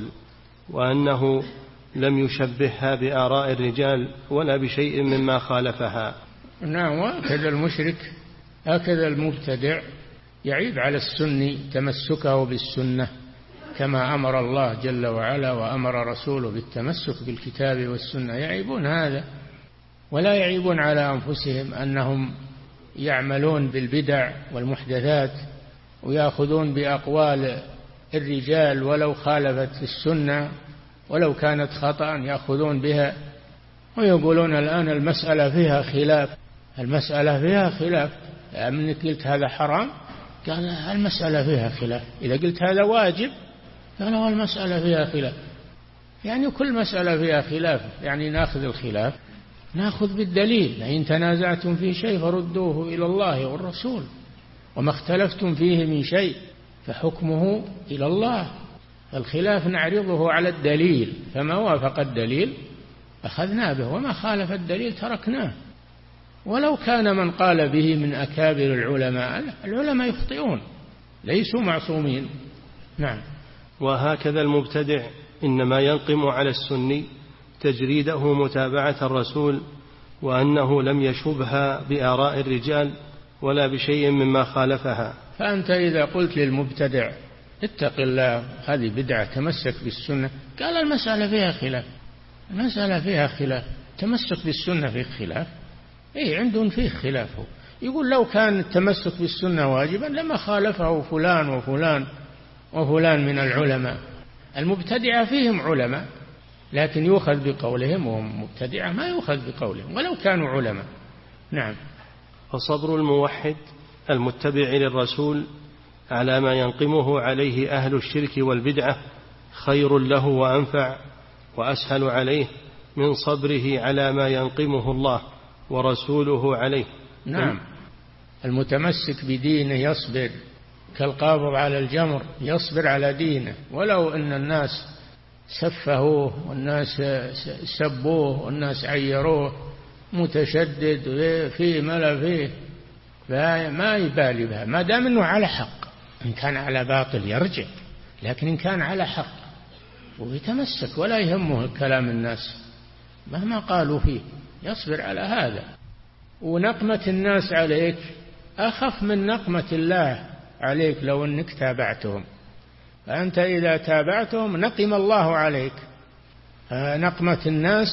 وأنه لم يشبهها بآراء الرجال ولا بشيء مما خالفها. نعم. وهكذا المشرك هكذا المبتدع يعيب على السني تمسكه بالسنة كما أمر الله جل وعلا وأمر رسوله بالتمسك بالكتاب والسنة، يعيبون هذا ولا يعيبون على أنفسهم أنهم يعملون بالبدع والمحدثات ويأخذون بأقوال الرجال ولو خالفت السنة ولو كانت خطأ يأخذون بها، ويقولون الآن المسألة فيها خلاف، المسألة فيها خلاف، من قلت هذا حرام قال المسألة فيها خلاف، إذا قلت هذا واجب قال المسألة فيها خلاف. يعني كل مسألة فيها خلاف، يعني نأخذ الخلاف نأخذ بالدليل. إن تنازعتم في شيء فردوه إلى الله والرسول وما اختلفتم فيه من شيء فحكمه إلى الله. الخلاف نعرضه على الدليل، فما وافق الدليل أخذنا به وما خالف الدليل تركناه. ولو كان من قال به من أكابر العلماء، العلماء يخطئون ليسوا معصومين. نعم. وهكذا المبتدع إنما ينقم على السني تجريده متابعة الرسول وأنه لم يشبها بآراء الرجال ولا بشيء مما خالفها. فأنت إذا قلت للمبتدع اتق الله هذه بدعة تمسك بالسنة، قال المسألة فيها خلاف، المسألة فيها خلاف، تمسك بالسنة فيه خلاف. إيه عندهم فيه خلاف. يقول لو كان التمسك بالسنة واجبا لما خالفه فلان وفلان وفلان من العلماء. المبتدعة فيهم علماء لكن يؤخذ بقولهم، وهم مبتدعة ما يؤخذ بقولهم ولو كانوا علماء. نعم. فصبر الموحد المتبع للرسول على ما ينقمه عليه أهل الشرك والبدعة خير له وأنفع وأسهل عليه من صبره على ما ينقمه الله ورسوله عليه. نعم. المتمسك بدينه يصبر كالقابض على الجمر، يصبر على دينه ولو أن الناس سفهوه والناس سبوه والناس عيروه متشدد فيه ملا فيه، ما يبالي بها ما دام أنه على حق. إن كان على باطل يرجع، لكن إن كان على حق ويتمسك ولا يهمه كلام الناس مهما قالوا فيه، يصبر على هذا. ونقمة الناس عليك أخف من نقمة الله عليك لو أنك تابعتهم. فأنت إذا تابعتهم نقم الله عليك. نقمة الناس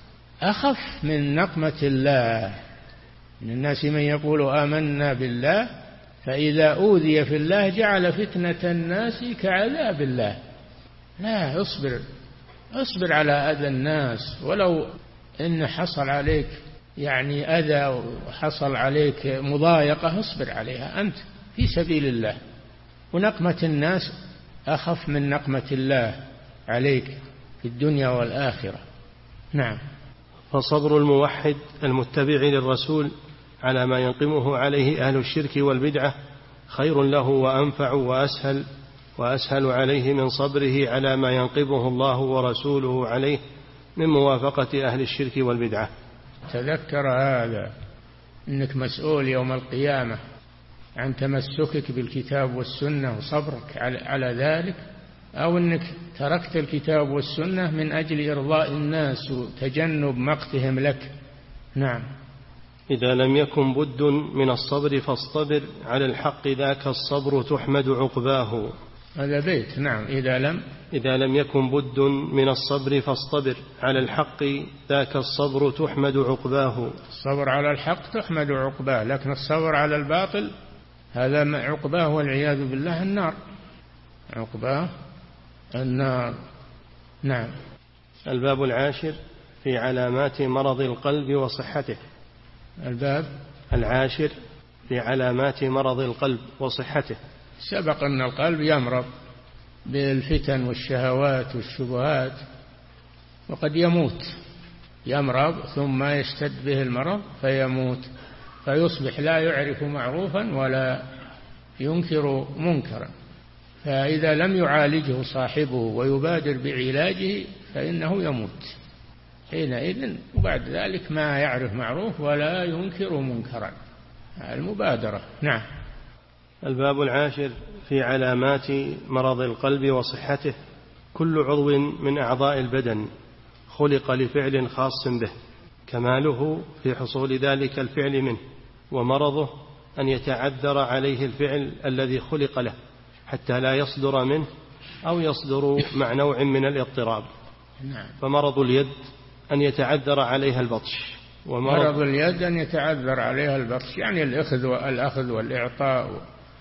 أخف من نقمة الله. من الناس من يقول آمنا بالله فإذا أوذي في الله جعل فتنة الناس كعذاب الله. لا، اصبر اصبر على أذى الناس، ولو إن حصل عليك يعني أذى وحصل عليك مضايقة اصبر عليها أنت في سبيل الله. ونقمة الناس أخف من نقمة الله عليك في الدنيا والآخرة. نعم. فصبر الموحد المتبع للرسول على ما ينقمه عليه أهل الشرك والبدعة خير له وأنفع وأسهل وأسهل عليه من صبره على ما ينقمه الله ورسوله عليه من موافقة أهل الشرك والبدعة. تذكر هذا، إنك مسؤول يوم القيامة عن تمسكك بالكتاب والسنة وصبرك على ذلك، أو أنك تركت الكتاب والسنة من أجل إرضاء الناس وتجنب مقتهم لك. نعم. إذا لم يكن بد من الصبر فاصطبر على الحق ذاك الصبر تحمد عقباه. هذا بيت. نعم. إذا لم إذا لم يكن بد من الصبر فاصطبر على الحق ذاك الصبر تحمد عقباه. الصبر على الحق تحمد عقباه، لكن الصبر على الباطل هذا عقباه والعياذ بالله النار. عقباه النار. نعم. الباب العاشر في علامات مرض القلب وصحته. الباب العاشر في علامات مرض القلب وصحته. سبق أن القلب يمرض بالفتن والشهوات والشبهات، وقد يموت، يمرض ثم يشتد به المرض فيموت، فيصبح لا يعرف معروفا ولا ينكر منكرا. فإذا لم يعالجه صاحبه ويبادر بعلاجه فإنه يموت حينئذ، وبعد ذلك ما يعرف معروف ولا ينكر منكرا. المبادرة. نعم. الباب العاشر في علامات مرض القلب وصحته. كل عضو من أعضاء البدن خلق لفعل خاص به، كماله في حصول ذلك الفعل منه، ومرضه أن يتعذر عليه الفعل الذي خلق له حتى لا يصدر منه أو يصدر مع نوع من الاضطراب. نعم. فمرض اليد أن يتعذر عليها البطش. ومرض اليد أن يتعذر عليها البطش، يعني الأخذ والأخذ والإعطاء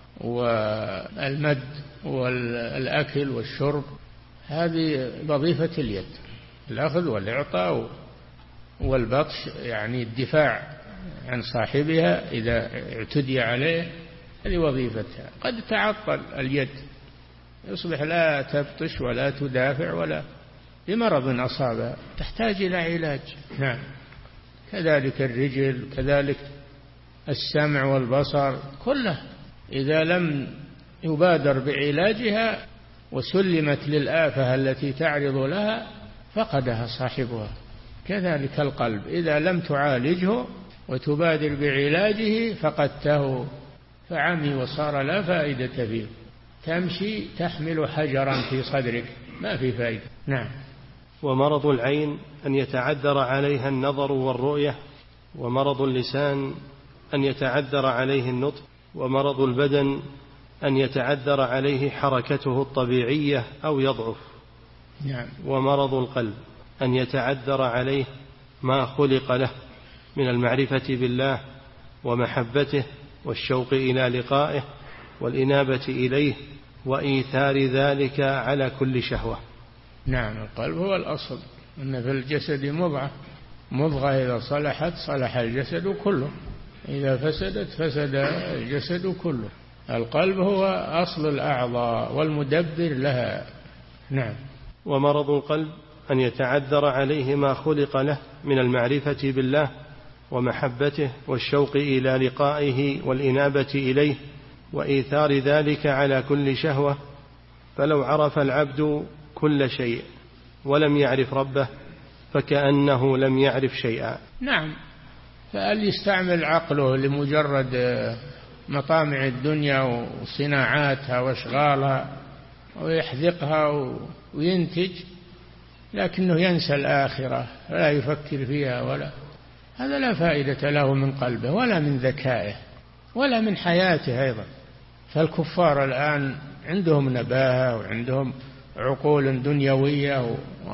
والمد والأكل والشرب، هذه وظيفة اليد، الأخذ والإعطاء والبطش، يعني الدفاع عن صاحبها إذا اعتدي عليه، هذه وظيفتها. قد تعطل اليد يصبح لا تبطش ولا تدافع ولا بمرض أصابها تحتاج إلى علاج. نعم. كذلك الرجل، كذلك السمع والبصر، كله إذا لم يبادر بعلاجها وسلمت للآفة التي تعرض لها فقدها صاحبها. كذلك القلب إذا لم تعالجه وتبادر بعلاجه فقدته، فعمي وصار لا فائدة فيه. تمشي تحمل حجرا في صدرك ما في فائدة. نعم. ومرض العين أن يتعذر عليها النظر والرؤية، ومرض اللسان أن يتعذر عليه النطق، ومرض البدن أن يتعذر عليه حركته الطبيعية أو يضعف. نعم. ومرض القلب أن يتعذر عليه ما خلق له من المعرفة بالله ومحبته والشوق إلى لقائه والإنابة إليه وإيثار ذلك على كل شهوة. نعم. القلب هو الأصل، إن في الجسد مضغة، مضغة إذا صلحت صلح الجسد كله، إذا فسدت فسد الجسد كله. القلب هو أصل الأعضاء والمدبر لها. نعم. ومرض القلب أن يتعذر عليه ما خلق له من المعرفة بالله ومحبته والشوق إلى لقائه والإنابة إليه وإيثار ذلك على كل شهوة. فلو عرف العبد كل شيء ولم يعرف ربه فكأنه لم يعرف شيئا. نعم. فقال يستعمل عقله لمجرد مطامع الدنيا وصناعاتها واشغالها ويحذقها وينتج، لكنه ينسى الآخرة ولا يفكر فيها، ولا هذا لا فائدة له من قلبه ولا من ذكائه ولا من حياته أيضا. فالكفار الآن عندهم نباهة وعندهم عقول دنيوية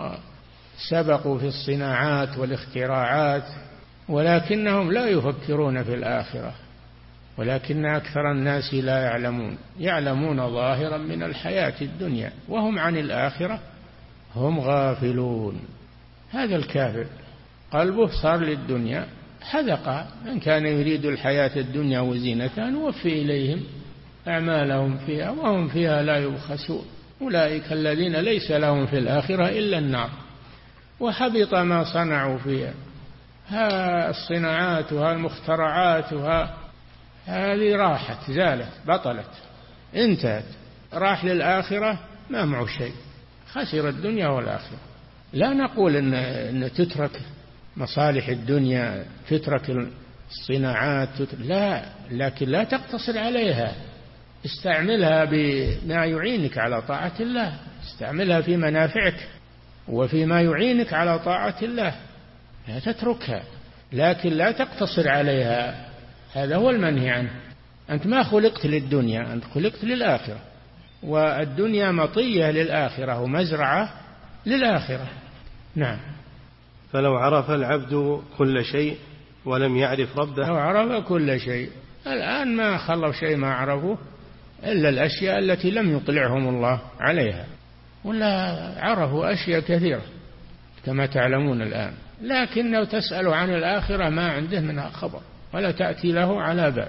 وسبقوا في الصناعات والاختراعات، ولكنهم لا يفكرون في الآخرة، ولكن أكثر الناس لا يعلمون، يعلمون ظاهرا من الحياة الدنيا وهم عن الآخرة هم غافلون. هذا الكافر قلبه صار للدنيا حذق، من كان يريد الحياة الدنيا وزينتها نوفي إليهم أعمالهم فيها وهم فيها لا يبخسون، أولئك الذين ليس لهم في الآخرة إلا النار وحبط ما صنعوا فيها. ها الصناعات وها المخترعات وها هذه راحت، زالت، بطلت، انتهت، راح للآخرة ما معه شيء، خسر الدنيا والآخرة. لا نقول إن, إن تترك مصالح الدنيا، تترك الصناعات، تترك لا، لكن لا تقتصر عليها، استعملها بما يعينك على طاعة الله، استعملها في منافعك وفيما يعينك على طاعة الله، لا تتركها، لكن لا تقتصر عليها. هذا هو المنهي عنه. أنت ما خلقت للدنيا، أنت خلقت للآخرة، والدنيا مطية للآخرة ومزرعة للآخرة. نعم. فلو عرف العبد كل شيء ولم يعرف ربه. لو عرف كل شيء، الآن ما خلوا شيء ما عرفوه إلا الأشياء التي لم يطلعهم الله عليها، ولا عرفوا أشياء كثيرة كما تعلمون الآن، لكن لو تسألوا عن الآخرة ما عنده منها خبر ولا تأتي له على بال.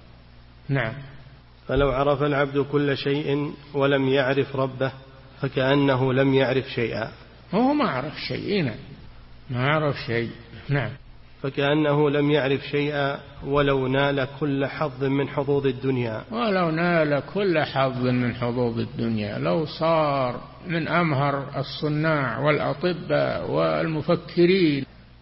نعم. فلو عرف العبد كل شيء ولم يعرف ربه فكأنه لم يعرف شيئا. هو ما عرف شيئا، ما عرف شيء. نعم. فكأنه لم يعرف شيئا ولو نال كل حظ من حظوظ الدنيا. ولو نال كل حظ من حظوظ الدنيا، لو صار من أمهر الصناع والأطباء والمفكرين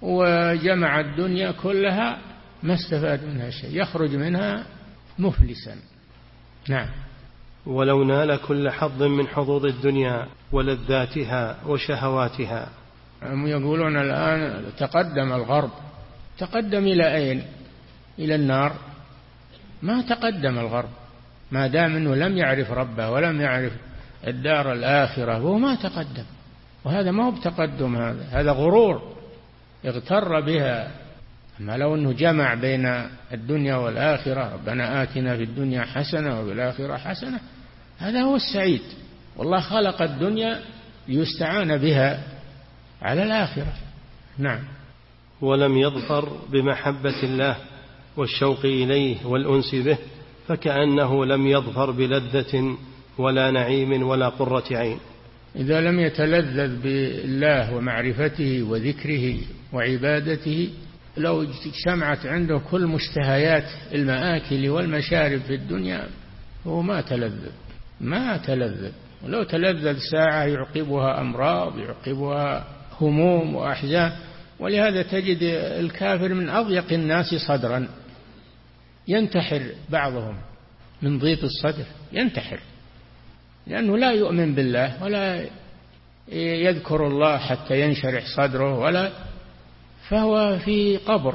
وجمع الدنيا كلها ما استفاد منها شيء، يخرج منها مفلسا. نعم. ولو نال كل حظ من حظوظ الدنيا ولذاتها وشهواتها. هم يقولون الآن تقدم الغرب، تقدم إلى أين؟ إلى النار. ما تقدم الغرب ما دام أنه لم يعرف ربه ولم يعرف الدار الآخرة، وهو ما تقدم، وهذا ما هو بتقدم، هذا هذا غرور اغتر بها. أما لو أنه جمع بين الدنيا والآخرة، ربنا آتنا في الدنيا حسنة وفي الآخرة حسنة، هذا هو السعيد. والله خلق الدنيا ليستعان بها على الآخرة. نعم. ولم يظفر بمحبة الله والشوق إليه والأنس به فكأنه لم يظفر بلذة ولا نعيم ولا قرة عين. إذا لم يتلذذ بالله ومعرفته وذكره وعبادته، لو اجتمعت عنده كل مشتهيات المآكل والمشارب في الدنيا هو ما تلذذ، ما تلذذ. ولو تلذذ ساعة يعقبها أمراض، يعقبها هموم وأحزان. ولهذا تجد الكافر من أضيق الناس صدرا، ينتحر بعضهم من ضيق الصدر، ينتحر لأنه لا يؤمن بالله ولا يذكر الله حتى ينشرح صدره، ولا فهو في قبر.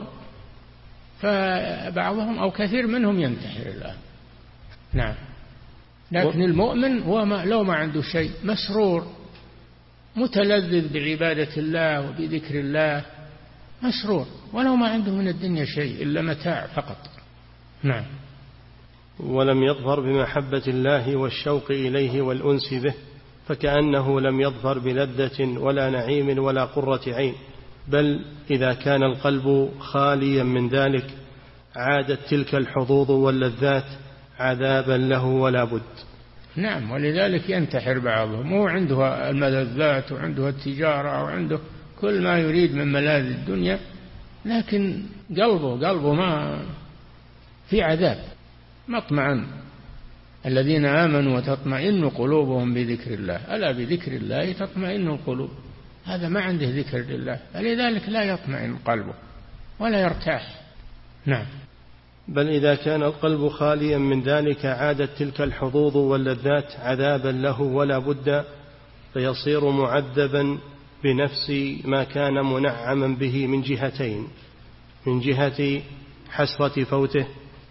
فبعضهم أو كثير منهم ينتحر الآن. نعم. لكن المؤمن هو ما لو ما عنده شيء مسرور متلذذ بعبادة الله وبذكر الله، مسرور ولو ما عنده من الدنيا شيء إلا متاع فقط. نعم. ولم يظفر بمحبة الله والشوق إليه والأنس به فكأنه لم يظفر بلذة ولا نعيم ولا قرة عين، بل إذا كان القلب خاليا من ذلك عادت تلك الحظوظ واللذات عذابا له ولا بد. نعم. ولذلك ينتحر بعضهم، هو عنده الملذات وعنده التجارة وعنده كل ما يريد من ملاذ الدنيا، لكن قلبه قلبه ما في عذاب، ما اطمئن. الذين آمنوا وتطمئن قلوبهم بذكر الله، ألا بذكر الله تطمئن القلوب. هذا ما عنده ذكر لله، فلذلك لا يطمئن قلبه ولا يرتاح. نعم. بل إذا كان القلب خاليا من ذلك عادت تلك الحظوظ واللذات عذابا له ولا بد، فيصير معذبا بنفس ما كان منعما به من جهتين: من جهة حسرة فوته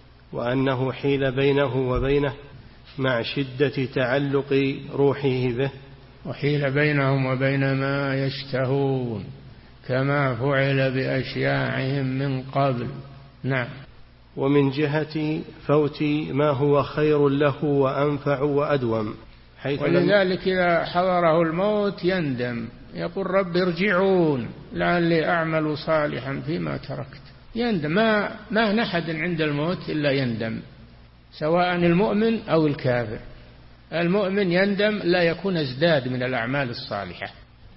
وأنه حيل بينه وبينه مع شدة تعلق روحه به، وحيل بينهم وبين ما يشتهون كما فعل بأشياعهم من قبل. نعم. ومن جهة فوت ما هو خير له وأنفع وأدوم، حيث ولذلك إذا حضره الموت يندم، يقول رب ارجعون لعلي أعمل صالحا فيما تركت. يندم. ما ما نحد عند الموت إلا يندم، سواء المؤمن أو الكافر. المؤمن يندم لا يكون ازداد من الأعمال الصالحة،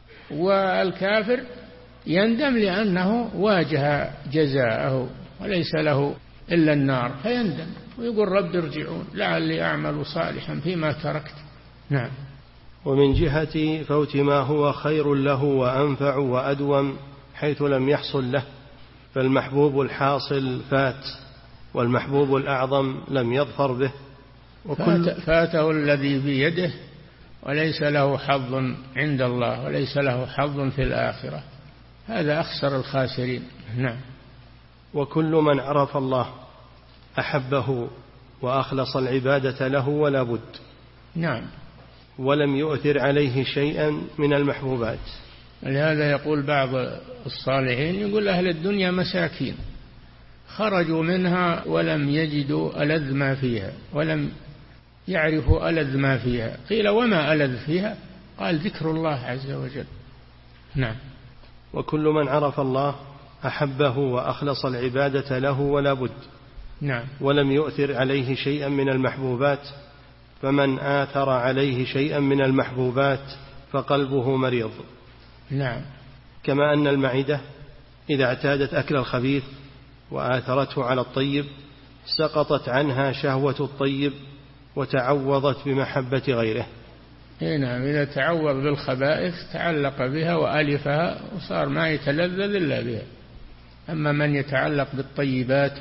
والكافر يندم لأنه واجه جزاءه وليس له إلا النار، فيندم ويقول رب ارجعون لعلي أعمل صالحا فيما تركت. نعم. ومن جهة فوت ما هو خير له وأنفع وأدوم حيث لم يحصل له، فالمحبوب الحاصل فات، والمحبوب الأعظم لم يظفر به. وكل فاته الذي بيده وليس له حظ عند الله وليس له حظ في الآخرة، هذا أخسر الخاسرين. نعم. وكل من عرف الله أحبه وأخلص العبادة له ولا بد. نعم. ولم يؤثر عليه شيئا من المحبوبات. لهذا يقول بعض الصالحين، يقول أهل الدنيا مساكين خرجوا منها ولم يجدوا ألذ ما فيها ولم يعرفوا ألذ ما فيها. قيل وما ألذ فيها؟ قال ذكر الله عز وجل. نعم. وكل من عرف الله أحبه وأخلص العبادة له ولا بد. نعم. ولم يؤثر عليه شيئا من المحبوبات، فمن آثر عليه شيئا من المحبوبات فقلبه مريض. نعم. كما أن المعدة إذا اعتادت أكل الخبيث وآثرته على الطيب سقطت عنها شهوة الطيب وتعوضت بمحبة غيره. نعم. إذا تعوض بالخبائث تعلق بها وألفها وصار ما يتلذذ إلا بها. أما من يتعلق بالطيبات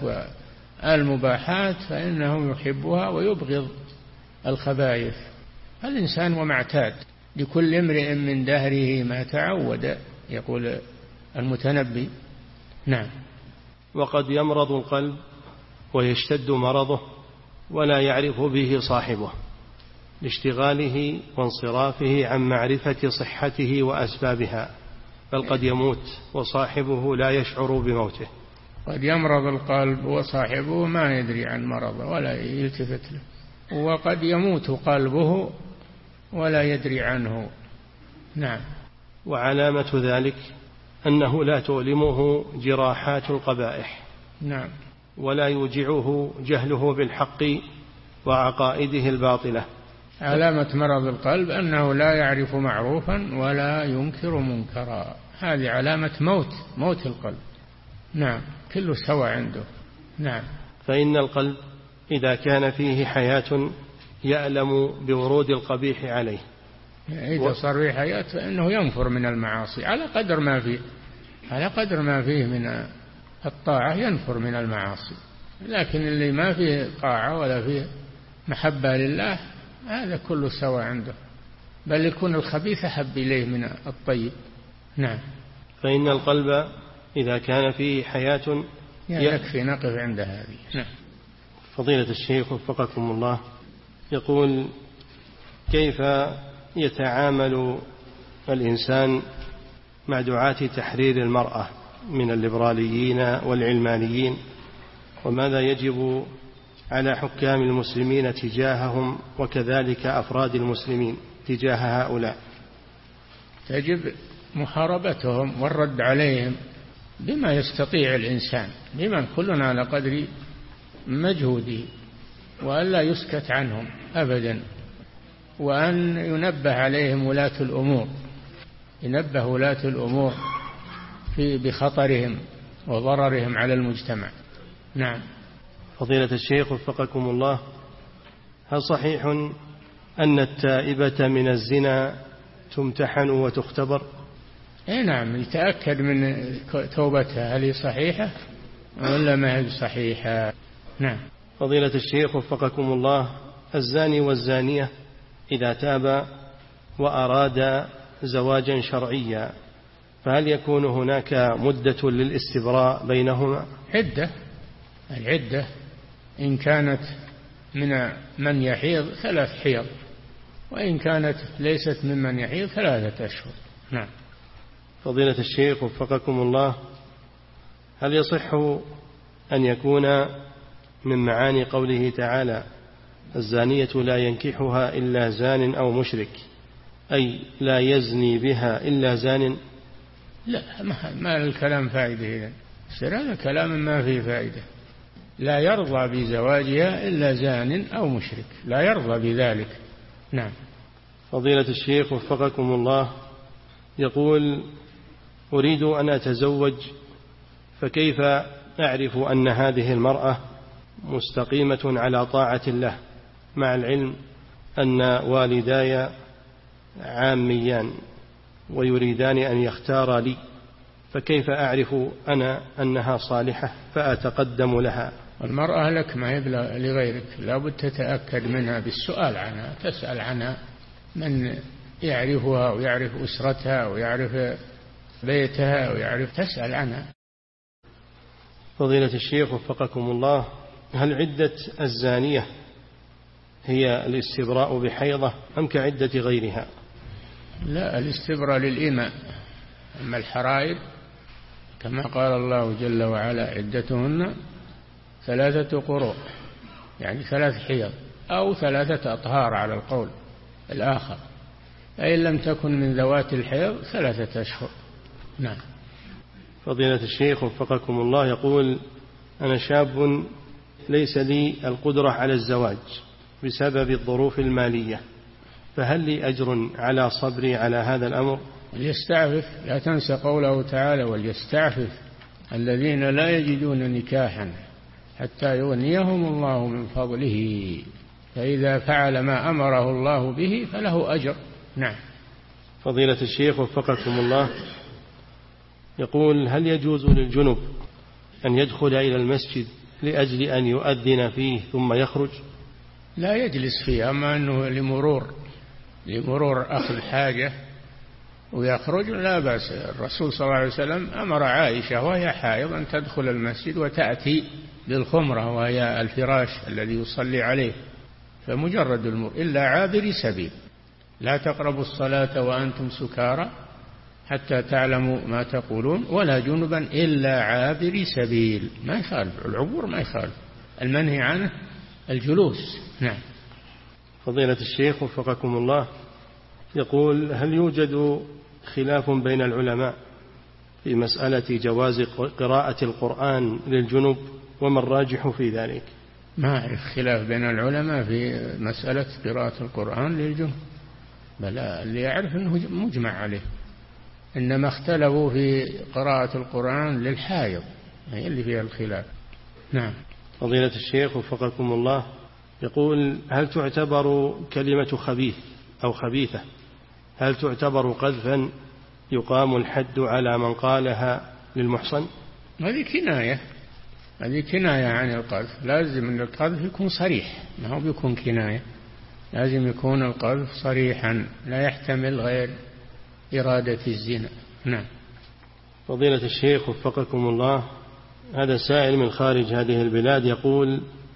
والمباحات فإنه يحبها ويبغض الخبائث. الإنسان ومعتاد، لكل امرئ من دهره ما تعود، يقول المتنبي. نعم. وقد يمرض القلب ويشتد مرضه ولا يعرف به صاحبه لاشتغاله وانصرافه عن معرفة صحته وأسبابها، بل قد يموت وصاحبه لا يشعر بموته. قد يمرض القلب وصاحبه ما يدري عن مرضه ولا يلتفت له، وقد يموت قلبه ولا يدري عنه. نعم. وعلامة ذلك أنه لا تؤلمه جراحات القبائح. نعم. ولا يوجعه جهله بالحق وعقائده الباطلة. علامة مرض القلب أنه لا يعرف معروفا ولا ينكر منكرا، هذه علامة موت موت القلب. نعم. كله سوى عنده. نعم. فإن القلب إذا كان فيه حياة يألم بورود القبيح عليه، إذا صار فيه حياة فإنه ينفر من المعاصي على قدر ما فيه على قدر ما فيه من الطاعة ينفر من المعاصي. لكن اللي ما فيه طاعة ولا فيه محبة لله هذا كله سوى عنده، بل يكون الخبيث أحب إليه من الطيب. نعم. فإن القلب إذا كان فيه حياة يكفي نقف عند هذه. نعم. فضيلة الشيخ وفقكم الله، يقول: كيف يتعامل الإنسان مع دعاة تحرير المرأة من الليبراليين والعلمانيين، وماذا يجب على حكام المسلمين تجاههم وكذلك أفراد المسلمين تجاه هؤلاء؟ تجب محاربتهم والرد عليهم بما يستطيع الإنسان، بمن كلنا على قدر مجهوده، وأن لا يسكت عنهم أبدا، وأن ينبه عليهم ولاة الأمور، ينبه ولاة الأمور في بخطرهم وضررهم على المجتمع. نعم. فضيلة الشيخ وفقكم الله، هل صحيح أن التائبة من الزنا تمتحن وتختبر؟ اي نعم، يتأكد من توبتها هل هي صحيحة ولا ما هي صحيحة. نعم. فضيلة الشيخ وفقكم الله، الزاني والزانية إذا تابا وأرادا زواجا شرعيا فهل يكون هناك مدة للاستبراء بينهما؟ عدة. العدة إن كانت من من يحيض ثلاث حيض، وإن كانت ليست ممن يحيض ثلاثة أشهر. نعم. فضيلة الشيخ وفقكم الله، هل يصح أن يكون من معاني قوله تعالى الزانية لا ينكحها إلا زان أو مشرك، أي لا يزني بها إلا زان؟ لا، ما الكلام فائدة إذن، هذا كلام ما فيه فائدة. لا يرضى بزواجها إلا زان أو مشرك، لا يرضى بذلك. نعم. فضيلة الشيخ وفقكم الله، يقول أريد أن أتزوج، فكيف أعرف أن هذه المرأة مستقيمة على طاعة الله مع العلم أن والداي عاميان ويريدان أن يختار لي، فكيف أعرف أنا أنها صالحة فأتقدم لها؟ المرأة لك ما يبلغ لغيرك، لا بد تتأكد منها بالسؤال عنها، تسأل عنها من يعرفها ويعرف أسرتها ويعرف بيتها ويعرف، تسأل عنها. فضيلة الشيخ وفقكم الله، هل عدة الزانية هي الاستبراء بحيضة أم كعدة غيرها؟ لا، الاستبراء للإماء، أما الحرائر كما قال الله جل وعلا عدتهن ثلاثة قروء، يعني ثلاث حيض أو ثلاثة أطهار على القول الآخر، فإن لم تكن من ذوات الحيض ثلاثة أشهر. نعم. فضيلة الشيخ وفقكم الله، يقول أنا شاب ليس لي القدرة على الزواج بسبب الظروف المالية، فهل لي أجر على صبري على هذا الأمر؟ وليستعفف، لا تنسى قوله تعالى وليستعفف الذين لا يجدون نكاحا حتى يغنيهم الله من فضله، فإذا فعل ما أمره الله به فله أجر. نعم. فضيلة الشيخ وفقكم الله، يقول هل يجوز للجنب أن يدخل إلى المسجد لأجل أن يؤذن فيه ثم يخرج؟ لا يجلس فيه، أما أنه لمرور لمرور أخذ حاجة ويخرج لا بأس. الرسول صلى الله عليه وسلم أمر عائشة وهي حائض أن تدخل المسجد وتأتي بالخمرة وهي الفراش الذي يصلي عليه، فمجرد المرور إلا عابر سبيل. لا تقربوا الصلاة وأنتم سكارى حتى تعلموا ما تقولون ولا جنبا إلا عابر سبيل، ما يخالف العبور، ما يخالف. المنهي عنه الجلوس. نعم. فضيلة الشيخ وفقكم الله، يقول هل يوجد خلاف بين العلماء في مسألة جواز قراءة القرآن للجنوب، وما الراجح في ذلك؟ ما أعرف خلاف بين العلماء في مسألة قراءة القرآن للجنوب، بل اللي يعرف أنه مجمع عليه، إنما اختلفوا في قراءة القرآن للحائض هي اللي فيها الخلاف. نعم. فضيلة الشيخ وفقكم الله، يقول هل تعتبر كلمة خبيث أو خبيثة هل تعتبر قذفا يقام الحد على من قالها للمحصن؟ هذه كناية، هذه كناية عن القذف، لازم أن القذف يكون صريح، ما هو بيكون كناية، لازم يكون القذف صريحا لا يحتمل غير إرادة الزنا. نعم. فضيلة الشيخ وفقكم الله، هذا سائل من خارج هذه البلاد يقول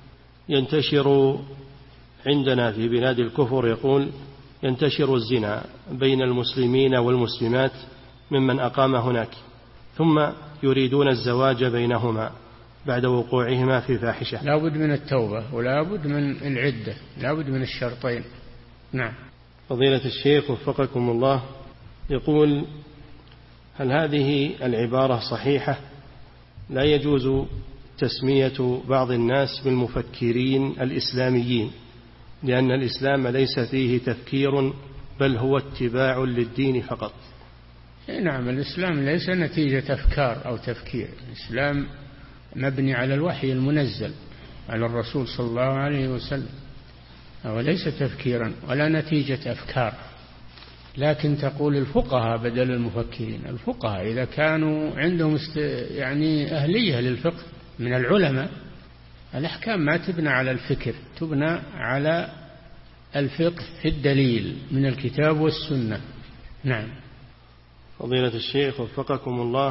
ينتشر عندنا في بلاد الكفر، يقول ينتشر الزنا بين المسلمين والمسلمات ممن أقام هناك، ثم يريدون الزواج بينهما بعد وقوعهما في فاحشة. لا بد من التوبة ولا بد من العدة، لا بد من الشرطين. نعم. فضيلة الشيخ وفقكم الله، يقول هل هذه العبارة صحيحة؟ لا يجوز تسمية بعض الناس بالمفكرين الإسلاميين، لأن الإسلام ليس فيه تفكير بل هو اتباع للدين فقط. نعم، الإسلام ليس نتيجة أفكار أو تفكير، الإسلام مبني على الوحي المنزل على الرسول صلى الله عليه وسلم، وليس تفكيرا ولا نتيجة أفكار. لكن تقول الفقهاء بدل المفكرين، الفقهاء إذا كانوا عندهم است... يعني أهلية للفقه من العلماء. الأحكام ما تبنى على الفكر، تبنى على الفقه في الدليل من الكتاب والسنة. نعم. فضيلة الشيخ وفقكم الله،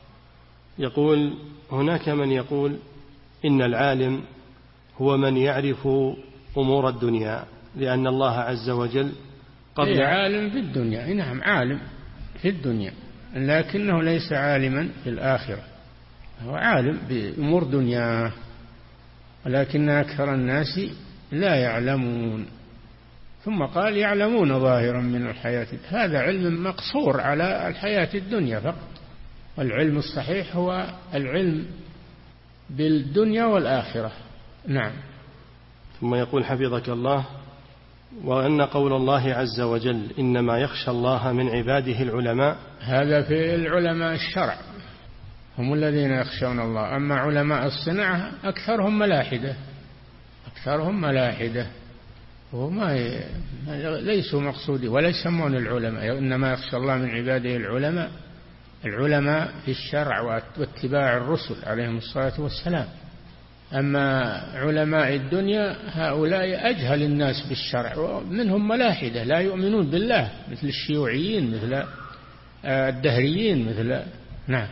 يقول هناك من يقول إن العالم هو من يعرف أمور الدنيا، لأن الله عز وجل قبل عالم في الدنيا. نعم، عالم في الدنيا، لكنه ليس عالما في الآخرة. هو عالم بأمور دنيا، ولكن أكثر الناس لا يعلمون. ثم قال يعلمون ظاهرا من الحياة. هذا علم مقصور على الحياة الدنيا فقط، والعلم الصحيح هو العلم بالدنيا والآخرة. نعم. ثم يقول حفظك الله: وأن قول الله عز وجل إنما يخشى الله من عباده العلماء، هذا في العلماء الشرع، هم الذين يخشون الله. أما علماء الصناعة أكثرهم ملاحدة، أكثرهم ملاحدة وما ي... ليسوا مقصودين ولا يسمون العلماء. إنما يخشى الله من عباده العلماء، العلماء في الشرع واتباع الرسل عليهم الصلاة والسلام. أما علماء الدنيا هؤلاء أجهل الناس بالشرع، ومنهم ملاحدة لا يؤمنون بالله، مثل الشيوعيين، مثل الدهريين، مثل. نعم.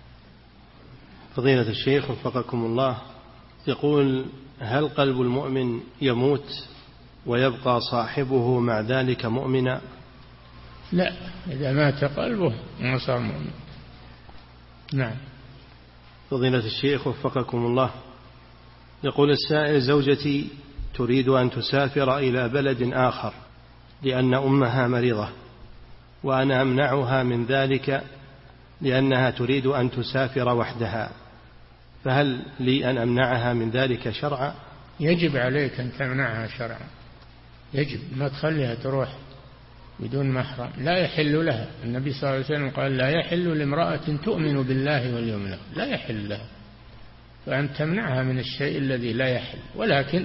فضيلة الشيخ وفقكم الله، يقول: هل قلب المؤمن يموت ويبقى صاحبه مع ذلك مؤمنا؟ لا، إذا مات قلبه ما صار مؤمن. نعم. فضيلة الشيخ وفقكم الله، يقول السائل: زوجتي تريد أن تسافر إلى بلد آخر لأن أمها مريضة، وأنا أمنعها من ذلك لأنها تريد أن تسافر وحدها، فهل لي أن أمنعها من ذلك شرعا؟ يجب عليك أن تمنعها شرعا، يجب، ما تخليها تروح بدون محرم، لا يحل لها. النبي صلى الله عليه وسلم قال: لا يحل لامرأة تؤمن بالله واليوم الآخر، لا يحل لها. فأن تمنعها من الشيء الذي لا يحل، ولكن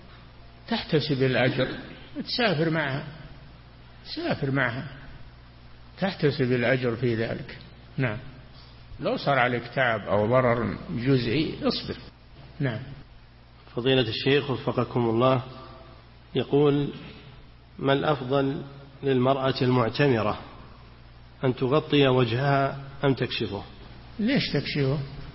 تحتسب الأجر، تسافر معها، تسافر معها تحتسب الأجر في ذلك. نعم. لو صار عليك تعب أو ضرر جزئي اصبر. نعم. فضيلة الشيخ وفقكم الله، يقول: ما الأفضل للمرأة المعتمرة، أن تغطي وجهها أم تكشفه؟ ليش تكشفه؟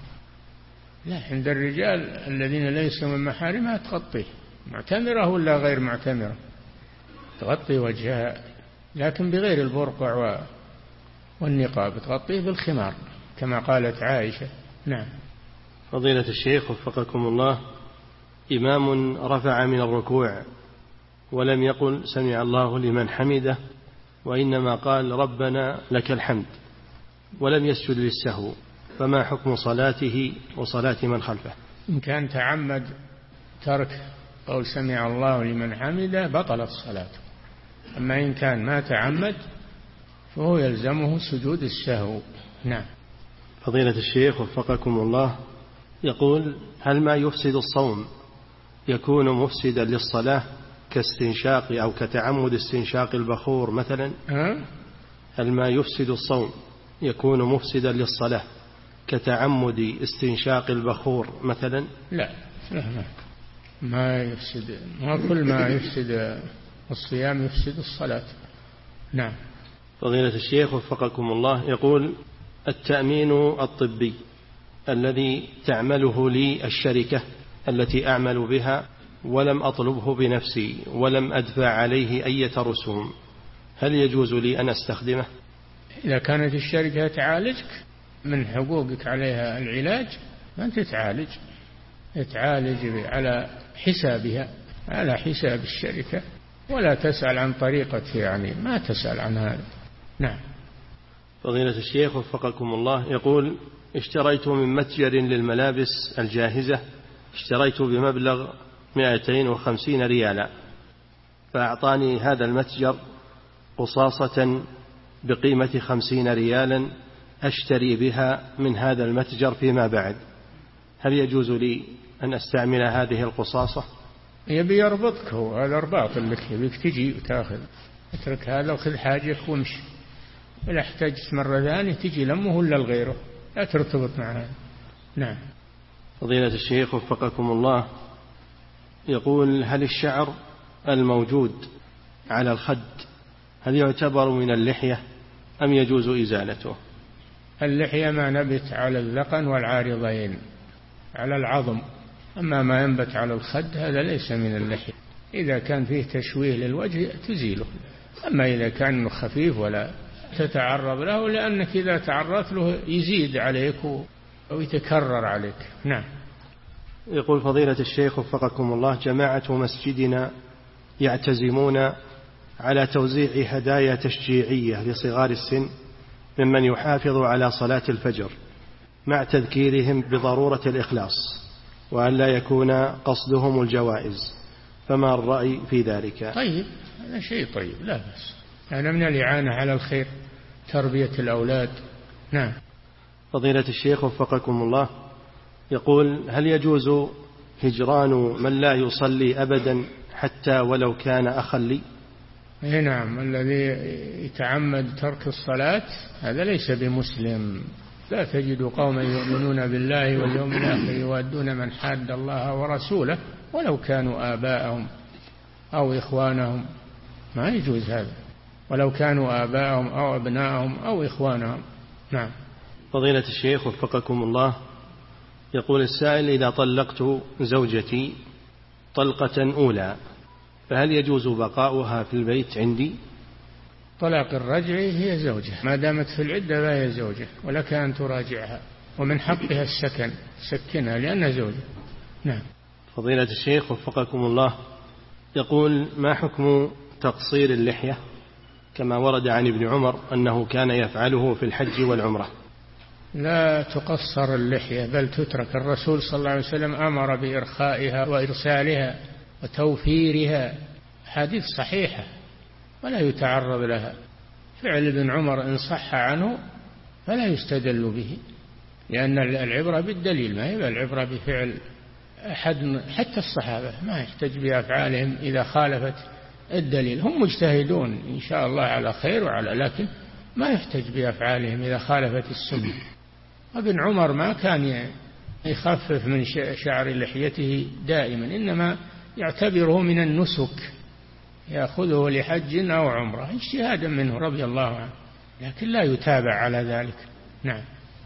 لا، عند الرجال الذين ليسوا من محارمها تغطيه، معتمرة ولا غير معتمرة تغطي وجهها، لكن بغير البرقع والنقاب، تغطيه بالخمار كما قالت عائشة. نعم. فضيلة الشيخ وفقكم الله، إمام رفع من الركوع ولم يقل سمع الله لمن حمده، وإنما قال ربنا لك الحمد، ولم يسجد للسهو، فما حكم صلاته وصلاة من خلفه؟ إن كان تعمد ترك قول سمع الله لمن حمده بطلت صلاته، أما إن كان ما تعمد فهو يلزمه سجود السهو. نعم. فضيلة الشيخ وفقكم الله، يقول: هل ما يفسد الصوم يكون مفسدا للصلاة كاستنشاق أو كتعمد استنشاق البخور مثلا؟ أه؟ هل ما يفسد الصوم يكون مفسدا للصلاة كتعمد استنشاق البخور مثلا؟ لا، لا، ما يفسد، ما كل ما يفسد الصيام يفسد الصلاة. نعم. فضيلة الشيخ وفقكم الله، يقول: التأمين الطبي الذي تعمله لي الشركة التي أعمل بها ولم أطلبه بنفسي ولم أدفع عليه أي رسوم، هل يجوز لي أن أستخدمه؟ إذا كانت الشركة تعالجك من حقوقك عليها العلاج، فأنت تعالج تعالج على حسابها، على حساب الشركة، ولا تسأل عن طريقة، يعني ما تسأل عن هذا. نعم. فضيلة الشيخ وفقكم الله، يقول: اشتريت من متجر للملابس الجاهزة، اشتريت بمبلغ مائتين وخمسين ريالا، فأعطاني هذا المتجر قصاصة بقيمة خمسين ريالا أشتري بها من هذا المتجر فيما بعد، هل يجوز لي أن أستعمل هذه القصاصة؟ يبي يربطك، هو هذا رباط لك، يبيك تجي وتاخذ، اترك هذا وخذ حاجك وامشي، ولا احتجت مرة ثانية تجي لمه ولا لغيره، لا ترتبط مع هذا. نعم. فضيلة الشيخ وفقكم الله، يقول: هل الشعر الموجود على الخد هل يعتبر من اللحية أم يجوز إزالته؟ اللحية ما نبت على الذقن والعارضين على العظم، أما ما ينبت على الخد هذا ليس من اللحية. إذا كان فيه تشويه للوجه تزيله، أما إذا كان خفيف ولا تتعرض له، لأنك إذا تعرضت له يزيد عليك أو يتكرر عليك. نعم. يقول: فضيلة الشيخ وفقكم الله، جماعة مسجدنا يعتزمون على توزيع هدايا تشجيعية لصغار السن ممن يحافظ على صلاة الفجر، مع تذكيرهم بضرورة الإخلاص وأن لا يكون قصدهم الجوائز، فما الرأي في ذلك؟ طيب، هذا شيء طيب، لا بأس، أنا من الإعانة على الخير، تربية الأولاد. نعم. فضيلة الشيخ وفقكم الله، يقول: هل يجوز هجران من لا يصلي أبدا حتى ولو كان أخا لي؟ نعم، الذي يتعمد ترك الصلاة هذا ليس بمسلم. لا تجد قوما يؤمنون بالله واليوم الآخر يوادون من حاد الله ورسوله ولو كانوا آباءهم أو إخوانهم. ما يجوز هذا، ولو كانوا آباءهم أو أبناءهم أو إخوانهم. نعم. فضيلة الشيخ وفقكم الله، يقول السائل: إذا طلقت زوجتي طلقة أولى فهل يجوز بقاؤها في البيت عندي؟ طلاق الرجعي هي زوجة، ما دامت في العدة لا هي زوجة، ولك أن تراجعها، ومن حقها السكن، سكنها لأنها زوجة. نعم. فضيلة الشيخ وفقكم الله، يقول: ما حكم تقصير اللحية كما ورد عن ابن عمر أنه كان يفعله في الحج والعمرة؟ لا تقصر اللحية بل تترك. الرسول صلى الله عليه وسلم أمر بإرخائها وإرسالها وتوفيرها، حديث صحيحة ولا يتعرض لها. فعل ابن عمر إن صح عنه فلا يستدل به، لأن العبرة بالدليل، ما هي العبرة بفعل أحد. حتى الصحابة ما يحتج بأفعالهم إذا خالفت الدليل، هم مجتهدون إن شاء الله على خير وعلى، لكن ما يحتج بأفعالهم إذا خالفت السنة. ابن عمر ما كان يخفف من شعر لحيته دائما، إنما يعتبره من النسك، يأخذه لحج أو عمرة اجتهادا منه رضي الله عنه، لكن لا يتابع على ذلك. نعم.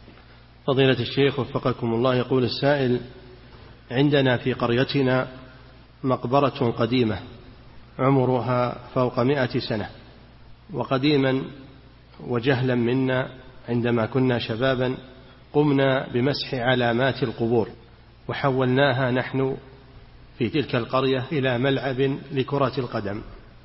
فضيلة الشيخ وفقكم الله، يقول السائل: عندنا في قريتنا مقبرة قديمة عمرها فوق مئة سنة، وقديما وجهلا منا عندما كنا شبابا قمنا بمسح علامات القبور، وحولناها نحن في تلك القرية إلى ملعب لكرة القدم.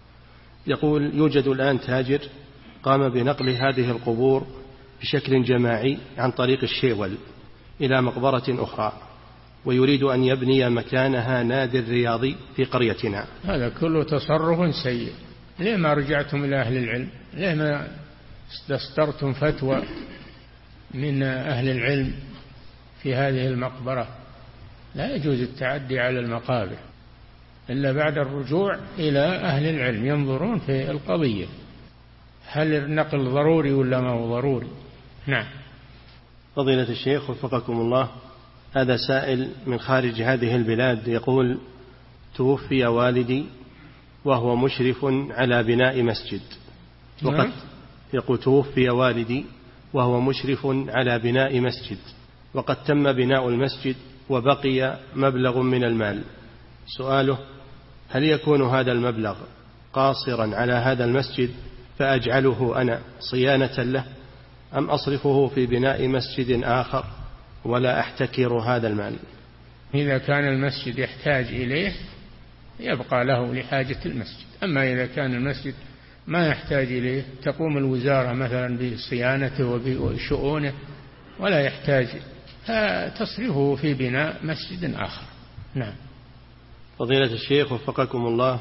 يقول: يوجد الآن تاجر قام بنقل هذه القبور بشكل جماعي عن طريق الشيول إلى مقبرة أخرى، ويريد أن يبني مكانها نادي رياضي في قريتنا. هذا كله تصرف سيء. ليه ما رجعتم إلى أهل العلم؟ ليه ما استصدرتم فتوى من أهل العلم في هذه المقبرة؟ لا يجوز التعدي على المقابر إلا بعد الرجوع إلى أهل العلم ينظرون في القضية، هل النقل ضروري ولا ما هو ضروري. نعم. فضيلة الشيخ وفقكم الله، هذا سائل من خارج هذه البلاد يقول: توفي والدي وهو مشرف على بناء مسجد، وقد يقول توفي والدي وهو مشرف على بناء مسجد وقد تم بناء المسجد وبقي مبلغ من المال. سؤاله: هل يكون هذا المبلغ قاصرا على هذا المسجد فأجعله أنا صيانة له، أم أصرفه في بناء مسجد آخر ولا أحتكر هذا المال؟ إذا كان المسجد يحتاج إليه يبقى له لحاجة المسجد، أما إذا كان المسجد ما يحتاج إليه تقوم الوزارة مثلا بصيانته وبشؤونه ولا يحتاج، فتصرفه في بناء مسجد آخر. نعم. فضيلة الشيخ وفقكم الله،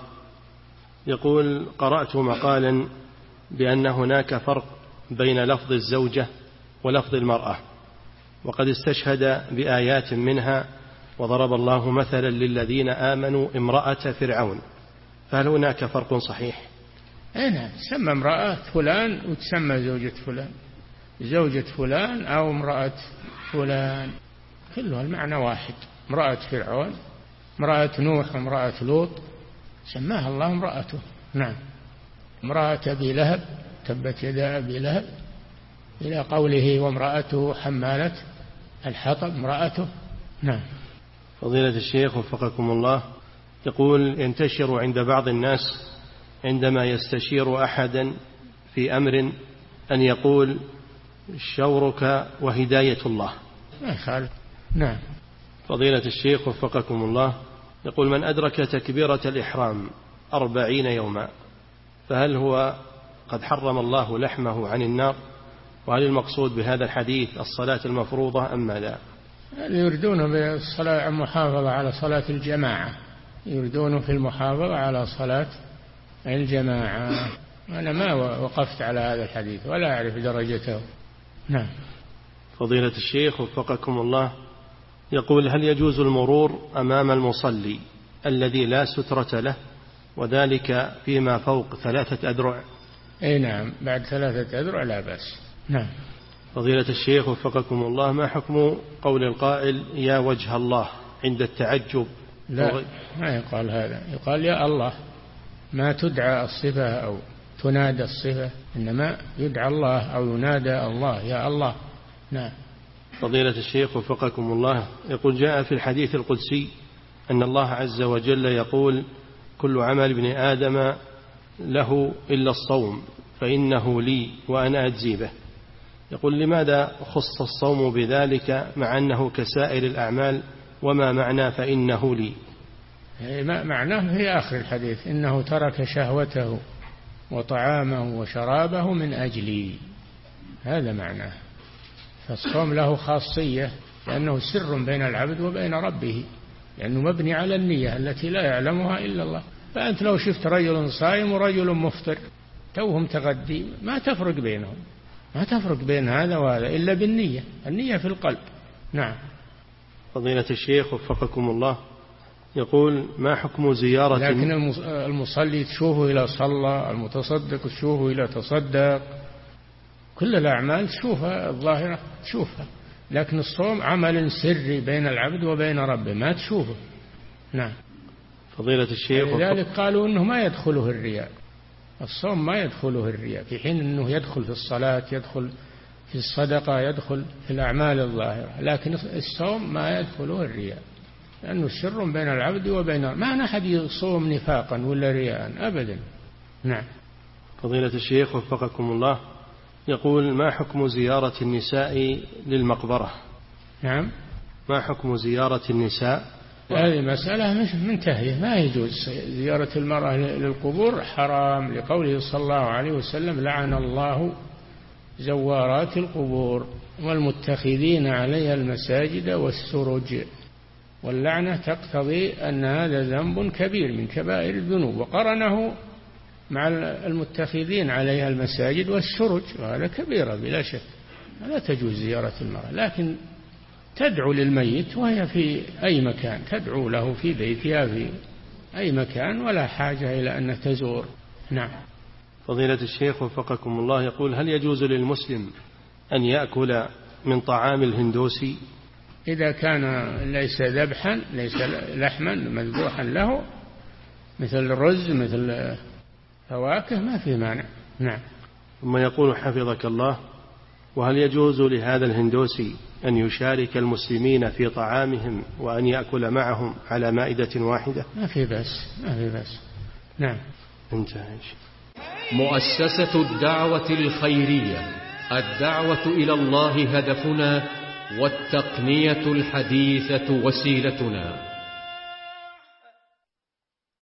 يقول: قرأت مقالا بأن هناك فرق بين لفظ الزوجة ولفظ المرأة، وقد استشهد بآيات منها وضرب الله مثلا للذين آمنوا امرأة فرعون، فهل هناك فرق صحيح؟ نعم، تسمى امرأة فلان وتسمى زوجة فلان، زوجة فلان أو امرأة فلان، كلها المعنى واحد. امرأة فرعون، امرأة نوح، امرأة لوط، سماها الله امرأته. نعم. امرأة أبي لهب، تبت يدا أبي لهب، إلى قوله وامرأته حمالة الحطب، امرأته. نعم. فضيلة الشيخ وفقكم الله، يقول ينتشر عند بعض الناس عندما يستشير أحدا في أمر أن يقول شورك وهداية الله. ما يخالف. نعم. فضيلة الشيخ وفقكم الله، يقول من أدرك تكبيرة الإحرام أربعين يوما فهل هو قد حرم الله لحمه عن النار؟ وهل المقصود بهذا الحديث الصلاة المفروضة أم لا؟ يريدون بالصلاة المحافظة على صلاة الجماعة، يريدون في المحافظة على صلاة الجماعة. أنا ما وقفت على هذا الحديث ولا أعرف درجته. نعم. فضيلة الشيخ وفقكم الله، يقول هل يجوز المرور أمام المصلي الذي لا سترة له وذلك فيما فوق ثلاثة أذرع؟ أي نعم، بعد ثلاثة أذرع لا بأس. نعم. فضيلة الشيخ وفقكم الله، ما حكم قول القائل يا وجه الله عند التعجب؟ لا، ما يقال هذا، يقال يا الله، ما تدعى الصفة أو تنادى الصفة، إنما يدعى الله أو ينادى الله يا الله. نعم. فضيلة الشيخ وفقكم الله، يقول جاء في الحديث القدسي أن الله عز وجل يقول كل عمل ابن آدم له إلا الصوم فإنه لي وأنا أجزي به. يقول لماذا خص الصوم بذلك مع أنه كسائر الأعمال؟ وما معنى فإنه لي؟ معناه في آخر الحديث إنه ترك شهوته وطعامه وشرابه من أجلي، هذا معناه. فالصوم له خاصية لأنه سر بين العبد وبين ربه، لأنه مبني على النية التي لا يعلمها إلا الله. فأنت لو شفت رجل صائم ورجل مفطر توهم تغدي ما تفرق بينهم، ما تفرق بين هذا وهذا إلا بالنية، النية في القلب. نعم. فضيلة الشيخ وفقكم الله، يقول ما حكم زيارة، لكن المصلي تشوفه إلى صلى، المتصدق تشوفه إلى تصدق، كل الأعمال تشوفها الظاهرة تشوفها، لكن الصوم عمل سري بين العبد وبين ربه ما تشوفه. نعم. فضيلة الشيخ، لذلك قالوا إنه ما يدخله الرياء، الصوم ما يدخله الرياء، في حين أنه يدخل في الصلاة، يدخل في الصدقة، يدخل في الأعمال الظاهرة، لكن الصوم ما يدخله الرياء لأنه سر بين العبد وبين، ما نحد يصوم نفاقا ولا رياء أبدا. نعم. فضيلة الشيخ وفقكم الله، يقول ما حكم زيارة النساء للمقبرة؟ نعم. ما حكم زيارة النساء؟ هذه مسألة مش منتهية، ما يجوز زيارة المرأة للقبور، حرام، لقوله صلى الله عليه وسلم لعن الله زوارات القبور والمتخذين عليها المساجد والسرج، واللعنة تقتضي أن هذا ذنب كبير من كبائر الذنوب، وقرنه مع المتخذين عليها المساجد والسرج، وهذا كبيرة بلا شك، لا تجوز زيارة المرأة، لكن تدعو للميت وهي في أي مكان، تدعو له في بيتها في أي مكان، ولا حاجة إلى أن تزور. نعم. فضيلة الشيخ وفقكم الله، يقول هل يجوز للمسلم أن يأكل من طعام الهندوسي إذا كان ليس ذبحا، ليس لحما مذبوحا له، مثل الرز مثل فواكه، ما في مانع. نعم. ثم يقول حفظك الله، وهل يجوز لهذا الهندوسي أن يشارك المسلمين في طعامهم وأن يأكل معهم على مائدة واحدة؟ ما في بأس، ما في بأس. نعم. انتهى. مؤسسة الدعوة الخيرية، الدعوة إلى الله هدفنا، والتقنية الحديثة وسيلتنا.